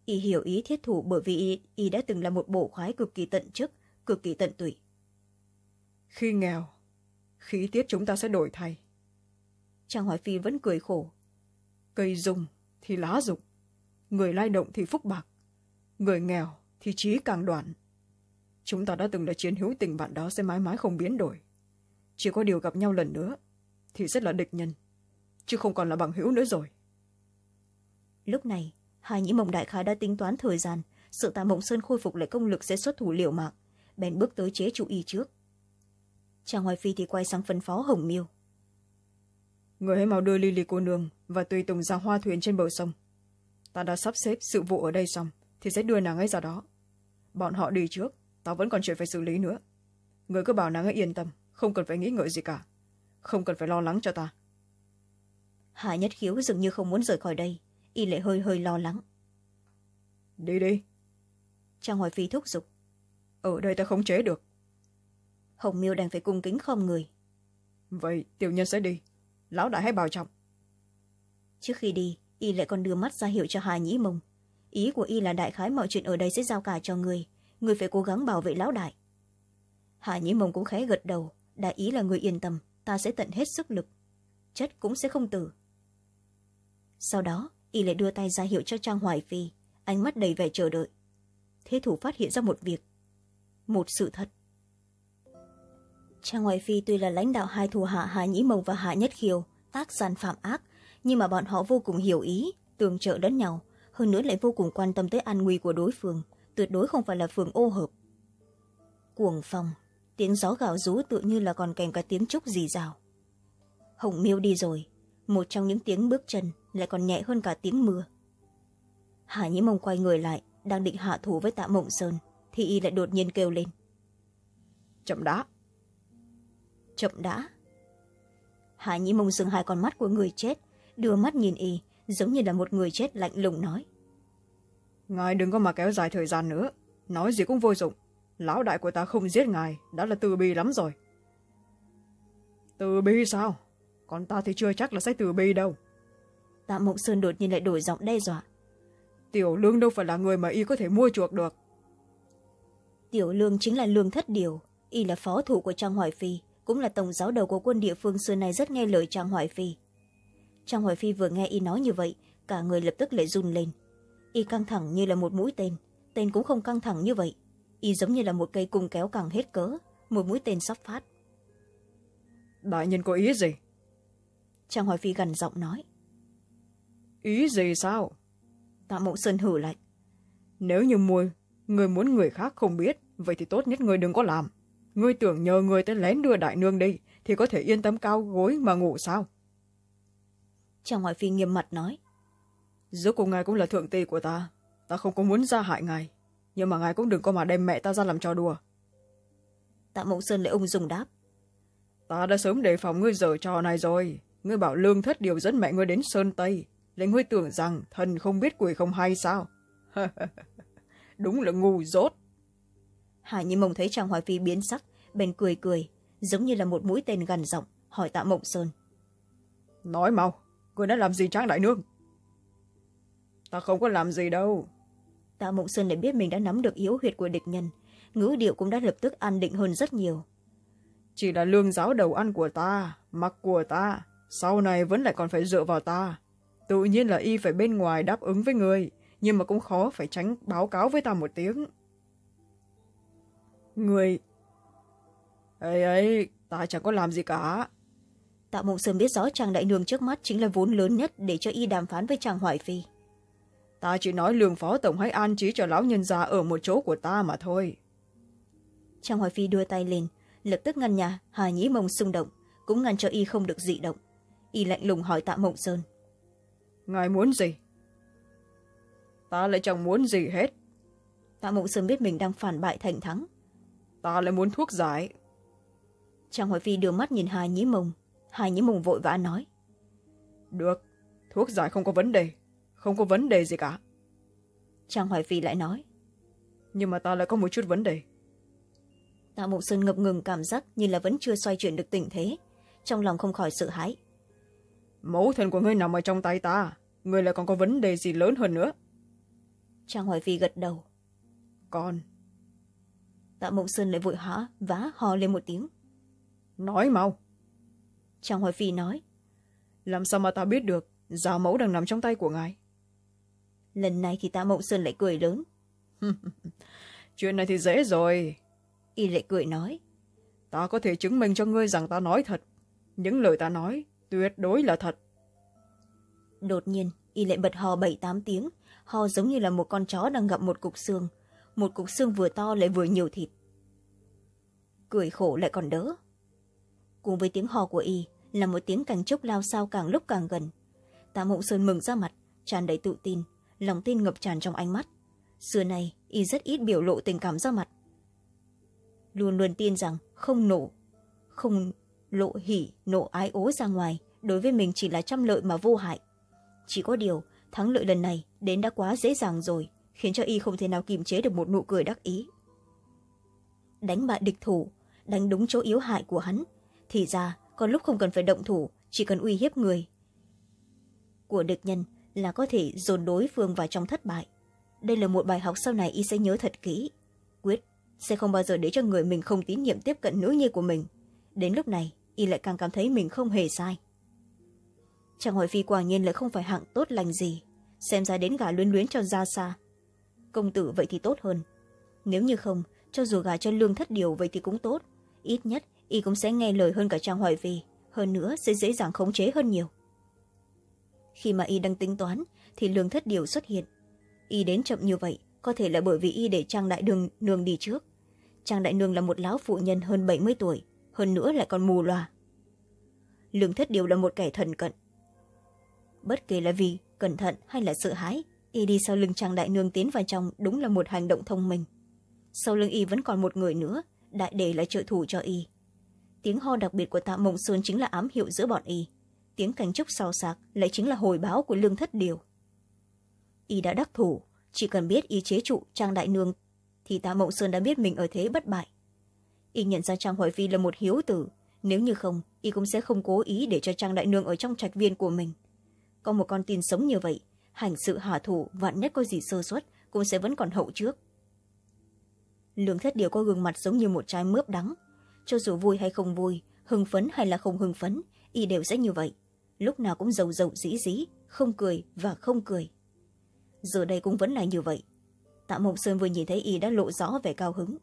Y hiểu ý thiết thủ bởi vì y, y đã từng là một bổ khoái cực kỳ tận chức, cực kỳ tận tụy. Khi nghèo, khí tiết chúng ta sẽ đổi thay. Trang Hoài Phi vẫn cười khổ. Cây rụng thì lá rụng, người lai động thì phúc bạc, người nghèo thì trí càng đoạn. Chúng ta đã từng là chiến hữu, tình bạn đó sẽ mãi mãi không biến đổi. Chỉ có điều gặp nhau lần nữa thì sẽ là địch nhân, chứ không còn là bằng hữu nữa rồi. Lúc này Hà Nhĩ Mông đại khái đã tính toán thời gian, sợ Tạ Mộng Sơn khôi phục lại công lực sẽ xuất thủ liều mạng, bèn bước tới chế trụ y trước. Trang Hoài Phi thì quay sang phân phó Hồng Miêu. Người hãy mau đưa Ly Ly cô nương và Tùy Tùng ra hoa thuyền trên bờ sông. Ta đã sắp xếp sự vụ ở đây xong thì sẽ đưa nàng ấy ra đó. Bọn họ đi trước, ta vẫn còn chuyện phải xử lý nữa. Người cứ bảo nàng ấy yên tâm, không cần phải nghĩ ngợi gì cả, không cần phải lo lắng cho ta. Hà Nhất Khiếu dường như không muốn rời khỏi đây, y lại hơi hơi lo lắng. Đi đi. Trang Hoài Phi thúc giục. Ở đây ta không chế được. Hồng Miêu đành phải cung kính khom người. Vậy tiểu nhân sẽ đi, lão đại hãy bảo trọng. Trước khi đi, y lại còn đưa mắt ra hiệu cho Hà Nhĩ Mông. Ý của y là đại khái mọi chuyện ở đây sẽ giao cả cho người, người phải cố gắng bảo vệ lão đại. Hà Nhĩ Mông cũng khẽ gật đầu, đại ý là người yên tâm, ta sẽ tận hết sức lực, chất cũng sẽ không tử. Sau đó y lại đưa tay ra hiệu cho Trang Hoài Phi, ánh mắt đầy vẻ chờ đợi. Thế thủ phát hiện ra một việc, một sự thật. Trang Hoài Phi tuy là lãnh đạo hai thủ hạ Hà Nhĩ Mông và Hạ Nhất Khiêu, tác gian phạm ác, nhưng mà bọn họ vô cùng hiểu ý, tương trợ lẫn nhau, hơn nữa lại vô cùng quan tâm tới an nguy của đối phương, tuyệt đối không phải là phường ô hợp. Cuồng phong, tiếng gió gào rú tự như là còn kèm cả tiếng trúc rì rào. Hồng Miêu đi rồi, một trong những tiếng bước chân lại còn nhẹ hơn cả tiếng mưa. Hà Nhĩ Mông quay người lại, đang định hạ thủ với Tạ Mộng Sơn thì y lại đột nhiên kêu lên. Chậm đã. Chậm đã. Hà Nhĩ Mông dừng hai con mắt của người chết, đưa mắt nhìn y, giống như là một người chết lạnh lùng nói. Ngài đừng có mà kéo dài thời gian nữa, nói gì cũng vô dụng. Lão đại của ta không giết ngài đã là từ bi lắm rồi. Từ bi sao? Còn ta thì chưa chắc là sẽ từ bi đâu. Tạ Mộng Sơn đột nhiên lại đổi giọng đe dọa. Tiểu Lương đâu phải là người mà y có thể mua chuộc được. Tiểu Lương chính là Lương Thất Điều, y là phó thủ của Trang Hoài Phi, cũng là tổng giáo đầu của quân địa phương xưa này, rất nghe lời Trang Hoài Phi. Trang Hoài Phi vừa nghe y nói như vậy, cả người lập tức lại run lên. Y căng thẳng như là một mũi tên, tên cũng không căng thẳng như vậy. Y giống như là một cây cung kéo càng hết cớ, một mũi tên sắp phát. Đại nhân có ý gì? Trang Hoài Phi gằn giọng nói. Ý gì sao? Tạ Mộng Sơn hử lạnh. Nếu như mùi, người muốn người khác không biết, vậy thì tốt nhất người đừng có làm. Ngươi tưởng nhờ người tới lén đưa đại nương đi thì có thể yên tâm cao gối mà ngủ sao? Trang Hoài Phi nghiêm mặt nói. Giữa cùng ngài cũng là thượng tỳ của ta, ta không có muốn ra hại ngài, nhưng mà ngài cũng đừng có mà đem mẹ ta ra làm trò đùa. Tạ Mộng Sơn lại ung dung đáp. Ta đã sớm đề phòng ngươi giở trò này rồi. Ngươi bảo Lương Thất Điều dẫn mẹ ngươi đến Sơn Tây, lại ngươi tưởng rằng thần không biết quỷ không hay sao? Đúng là ngu dốt. Hà Nhĩ Mông thấy Trang Hoài Phi biến sắc, bèn cười cười, giống như là một mũi tên gằn giọng, hỏi Tạ Mộng Sơn. Nói mau, ngươi đã làm gì Trang đại nương? Ta không có làm gì đâu. Tạ Mộng Sơn lại biết mình đã nắm được yếu huyệt của địch nhân, ngữ điệu cũng đã lập tức an định hơn rất nhiều. Chỉ là lương giáo đầu ăn của ta, mặc của ta, sau này vẫn lại còn phải dựa vào ta. Tự nhiên là y phải bên ngoài đáp ứng với người, nhưng mà cũng khó phải tránh báo cáo với ta một tiếng. Người... ấy ấy, ta chẳng có làm gì cả. Tạ Mộng Sơn biết rõ Trang đại nương trước mắt chính là vốn lớn nhất để cho y đàm phán với Trang Hoài Phi. Ta chỉ nói Lương phó tổng hãy an trí cho lão nhân già ở một chỗ của ta mà thôi. Trang Hoài Phi đưa tay lên, lập tức ngăn nhà Hà Nhĩ Mông xung động, cũng ngăn cho y không được dị động. Y lạnh lùng hỏi Tạ Mộng Sơn. Ngài muốn gì? Ta lại chẳng muốn gì hết. Tạ Mộng Sơn biết mình đang phản bại thành thắng. Ta lại muốn thuốc giải. Trang Hoài Phi đưa mắt nhìn Hà Nhĩ Mông. Hà Nhĩ Mông vội vã nói. Được, thuốc giải không có vấn đề, không có vấn đề gì cả. Trang Hoài Phi lại nói. Nhưng mà ta lại có một chút vấn đề. Tạ Mộng Sơn ngập ngừng cảm giác như là vẫn chưa xoay chuyển được tình thế, trong lòng không khỏi sợ hãi. Mẫu thân của ngươi nằm ở trong tay ta, ngươi lại còn có vấn đề gì lớn hơn nữa? Trang Hoài Phi gật đầu. Con. Tạ Mộng Sơn lại vội há vá hò lên một tiếng. Nói mau. Trang Hoài Phi nói. Làm sao mà ta biết được giá mẫu đang nằm trong tay của ngài? Lần này thì Tạ Mộng Sơn lại cười lớn. Chuyện này thì dễ rồi. Y lại cười nói. Ta có thể chứng minh cho ngươi rằng ta nói thật. Những lời ta nói tuyệt đối là thật. Đột nhiên Y lại bật hò bảy tám tiếng, hò giống như là một con chó đang gặm một cục xương, một cục xương vừa to lại vừa nhiều thịt. Cười khổ lại còn đỡ. Cùng với tiếng hò của Y là một tiếng cành trúc lao sao càng lúc càng gần. Tạ Mộng Sơn mừng ra mặt, tràn đầy tự tin, lòng tin ngập tràn trong ánh mắt. Xưa nay Y rất ít biểu lộ tình cảm ra mặt, luôn luôn tin rằng không nổ không lộ hỉ nộ ái ố ra ngoài đối với mình chỉ là trăm lợi mà vô hại. Chỉ có điều thắng lợi lần này đến đã quá dễ dàng rồi, khiến cho Y không thể nào kiềm chế được một nụ cười đắc ý. Đánh bại địch thủ, đánh đúng chỗ yếu hại của hắn, thì ra có lúc không cần phải động thủ, chỉ cần uy hiếp người của địch nhân là có thể dồn đối phương vào trong thất bại. Đây là một bài học sau này Y sẽ nhớ thật kỹ, quyết sẽ không bao giờ để cho người mình không tín nhiệm tiếp cận nữ nhi của mình. Đến lúc này Y lại càng cảm thấy mình không hề sai. Trang Hoài Phi quả nhiên lại không phải hạng tốt lành gì, xem ra đến gả luyến luyến cho ra xa công tử vậy thì tốt hơn. Nếu như không, cho dù gả cho Lương Thất Điều vậy thì cũng tốt, ít nhất Y cũng sẽ nghe lời hơn cả Trang Hoài Phi, hơn nữa sẽ dễ dàng khống chế hơn nhiều. Khi mà Y đang tính toán thì Lương Thất Điều xuất hiện. Y đến chậm như vậy có thể là bởi vì Y để Trang Đại Đường Nương đi trước. Trang Đại Nương là một lão phụ nhân hơn bảy mươi tuổi, hơn nữa lại còn mù loà. Lương Thất Điều là một kẻ thần cận. Bất kể là vì cẩn thận hay là sợ hãi, Y đi sau lưng Trang Đại Nương tiến vào trong đúng là một hành động thông minh. Sau lưng Y vẫn còn một người nữa, đại để là trợ thủ cho Y. Tiếng ho đặc biệt của Tạ Mộng Sơn chính là ám hiệu giữa bọn Y. Tiếng cành trúc xào xạc lại chính là hồi báo của Lương Thất Điều. Y đã đắc thủ, chỉ cần biết Y chế trụ Trang Đại Nương thì Tạ Mộng Sơn đã biết mình ở thế bất bại. Y nhận ra Trang Hoài Phi là một hiếu tử, nếu như không Y cũng sẽ không cố ý để cho Trang Đại Nương ở trong trạch viên của mình. Có một con tin sống như vậy, hành sự hạ thủ vạn nhất có gì sơ suất cũng sẽ vẫn còn hậu trước. Lương Thất Điều có gương mặt giống như một trái mướp đắng, cho dù vui hay không vui, hưng phấn hay là không hưng phấn, Y đều sẽ như vậy, lúc nào cũng rầu rầu dĩ dĩ, không cười và không cười. Giờ đây cũng vẫn là như vậy. Tạ Mộng Sơn vừa nhìn thấy Y đã lộ rõ vẻ cao hứng.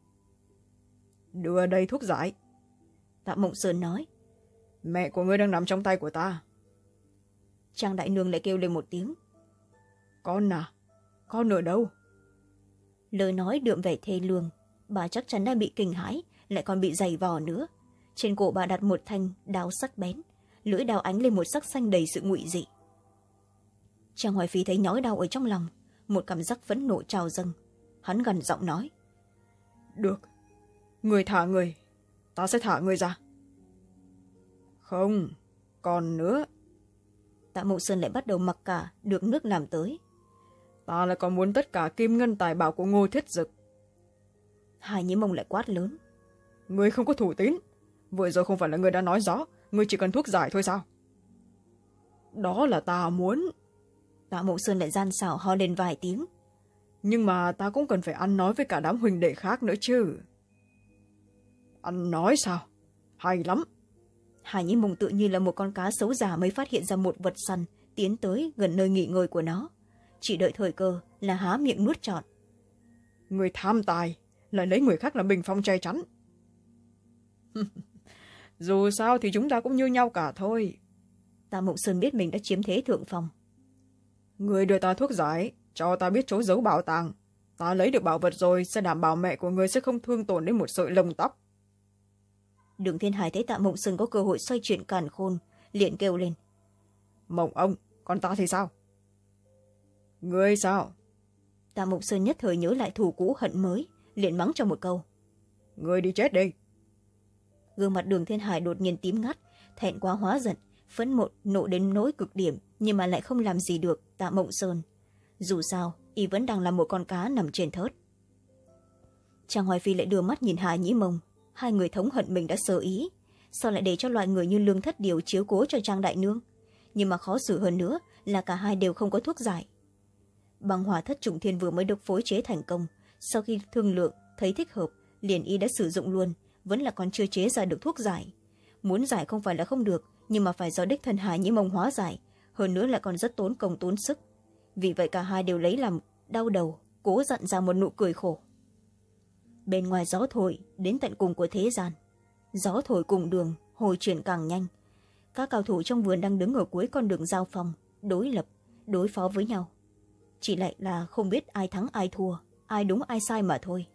Đưa đây thuốc giải. Tạ Mộng Sơn nói. Mẹ của ngươi đang nằm trong tay của ta. Trang Đại Nương lại kêu lên một tiếng. Con à, con ở đâu? Lời nói đượm vẻ thê lương, bà chắc chắn đã bị kinh hãi, lại còn bị giày vò nữa. Trên cổ bà đặt một thanh đao sắc bén, lưỡi đao ánh lên một sắc xanh đầy sự ngụy dị. Trang Hoài Phi thấy nhói đau ở trong lòng, một cảm giác phẫn nộ trào dâng. Hắn gần giọng nói. Được, người thả người, ta sẽ thả người ra. Không, còn nữa. Tạ Mộng Sơn lại bắt đầu mặc cả được nước làm tới. Ta lại còn muốn tất cả kim ngân tài bảo của Ngô Thiết Dực. Hai Nhĩ Mông lại quát lớn. Người không có thủ tín, vừa rồi không phải là người đã nói rõ người chỉ cần thuốc giải thôi sao? Đó là ta muốn. Tạ Mộng Sơn lại gian xảo ho lên vài tiếng. Nhưng mà ta cũng cần phải ăn nói với cả đám huynh đệ khác nữa chứ. Ăn nói sao? Hay lắm. Hai Nhĩ Mông tự như là một con cá xấu già mới phát hiện ra một vật săn, tiến tới gần nơi nghỉ ngơi của nó, chỉ đợi thời cơ là há miệng nuốt trọn. Người tham tài lại lấy người khác làm bình phong che chắn. Dù sao thì chúng ta cũng như nhau cả thôi. Tạ Mộng Sơn biết mình đã chiếm thế thượng phong. Người đưa ta thuốc giải, cho ta biết chỗ giấu bảo tàng. Ta lấy được bảo vật rồi sẽ đảm bảo mẹ của người sẽ không thương tổn đến một sợi lông tóc. Đường Thiên Hải thấy Tạ Mộng Sơn có cơ hội xoay chuyển càn khôn, liền kêu lên. Mộng ông, còn ta thì sao? Ngươi sao? Tạ Mộng Sơn nhất thời nhớ lại thù cũ hận mới, liền mắng cho một câu. Ngươi đi chết đi. Gương mặt Đường Thiên Hải đột nhiên tím ngắt, thẹn quá hóa giận, phẫn một nộ đến nỗi cực điểm, nhưng mà lại không làm gì được Tạ Mộng Sơn. Dù sao Y vẫn đang là một con cá nằm trên thớt. Trang Hoài Phi lại đưa mắt nhìn Hà Nhĩ Mông. Hai người thống hận mình đã sơ ý, sao lại để cho loại người như Lương Thất Điều chiếu cố cho Trang Đại Nương? Nhưng mà khó xử hơn nữa là cả hai đều không có thuốc giải. băng hỏa thất trùng thiên vừa mới được phối chế thành công, sau khi thương lượng thấy thích hợp liền y đã sử dụng luôn, vẫn là còn chưa chế ra được thuốc giải. Muốn giải không phải là không được, nhưng mà phải do đích thân Hà Nhĩ Mông hóa giải, hơn nữa lại còn rất tốn công tốn sức. Vì vậy cả hai đều lấy làm đau đầu, cố dặn ra một nụ cười khổ. Bên ngoài gió thổi đến tận cùng của thế gian, gió thổi cùng đường, hồi chuyển càng nhanh. Các cao thủ trong vườn đang đứng ở cuối con đường giao phong, đối lập, đối phó với nhau. Chỉ lại là không biết ai thắng ai thua, ai đúng ai sai mà thôi.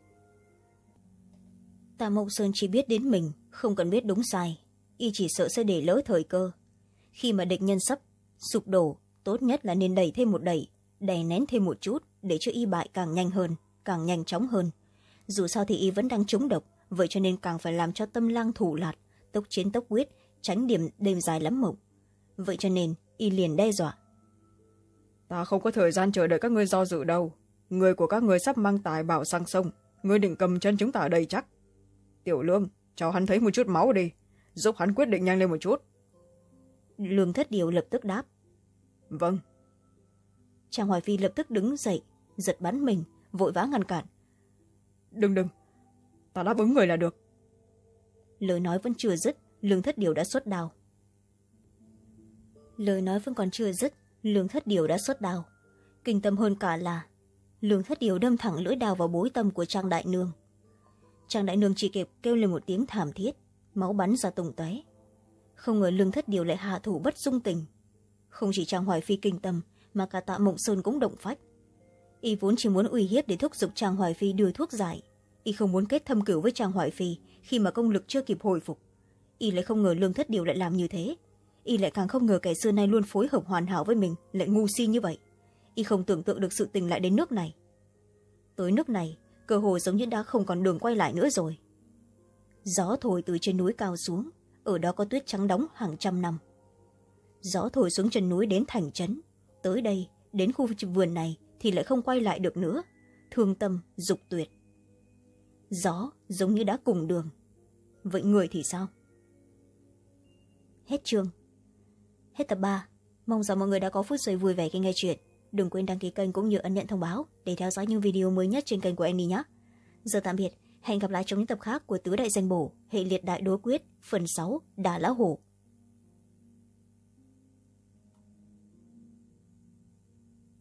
Tạ Mộng Sơn chỉ biết đến mình, không cần biết đúng sai. Y chỉ sợ sẽ để lỡ thời cơ. Khi mà địch nhân sắp sụp đổ, tốt nhất là nên đẩy thêm một đẩy, đè nén thêm một chút để cho y bại càng nhanh hơn, càng nhanh chóng hơn. Dù sao thì y vẫn đang trúng độc, vậy cho nên càng phải làm cho tâm lang thủ lạt, tốc chiến tốc quyết, tránh điểm đêm dài lắm mộng. Vậy cho nên y liền đe dọa. Ta không có thời gian chờ đợi các ngươi do dự đâu. Người của các ngươi sắp mang tài bảo sang sông, ngươi định cầm chân chúng ta ở đây chắc. Tiểu Lương, cho hắn thấy một chút máu đi, giúp hắn quyết định nhanh lên một chút. Lương Thất Điều lập tức đáp. Vâng. Trang Hoài Phi lập tức đứng dậy, giật bắn mình, vội vã ngăn cản. Đừng đừng, ta đáp ứng người là được. Lời nói vẫn chưa dứt, Lương Thất Điều đã xuất đao. Lời nói vẫn còn chưa dứt, Lương Thất Điều đã xuất đao. Kinh tâm hơn cả là Lương Thất Điều đâm thẳng lưỡi đao vào bối tâm của Trang Đại Nương. Trang Đại Nương chỉ kịp kêu lên một tiếng thảm thiết, máu bắn ra tung tóe. Không ngờ Lương Thất Điều lại hạ thủ bất dung tình. Không chỉ Trang Hoài Phi kinh tâm, mà cả Tạ Mộng Sơn cũng động phách. Y vốn chỉ muốn uy hiếp để thúc giục Trang Hoài Phi đưa thuốc giải. Y không muốn kết thâm cửu với Trang Hoài Phi khi mà công lực chưa kịp hồi phục. Y lại không ngờ Lương Thất Điều lại làm như thế. Y lại càng không ngờ kẻ xưa nay luôn phối hợp hoàn hảo với mình lại ngu si như vậy. Y không tưởng tượng được sự tình lại đến nước này. Tới nước này, cơ hồ giống như đã không còn đường quay lại nữa rồi. Gió thổi từ trên núi cao xuống, ở đó có tuyết trắng đóng hàng trăm năm. Gió thổi xuống chân núi đến thành trấn, tới đây, đến khu vườn này thì lại không quay lại được nữa, thương tâm, dục tuyệt. Gió giống như đã cùng đường. Vậy người thì sao? Hết chương. Hết tập ba. Mong rằng mọi người đã có phút giây vui vẻ khi nghe chuyện. Đừng quên đăng ký kênh cũng như ấn nhận thông báo để theo dõi những video mới nhất trên kênh của Annie nhé. Giờ tạm biệt, hẹn gặp lại trong những tập khác của Tứ Đại Danh Bổ, hệ liệt đại đối quyết, phần sáu, Đả Lão Hổ.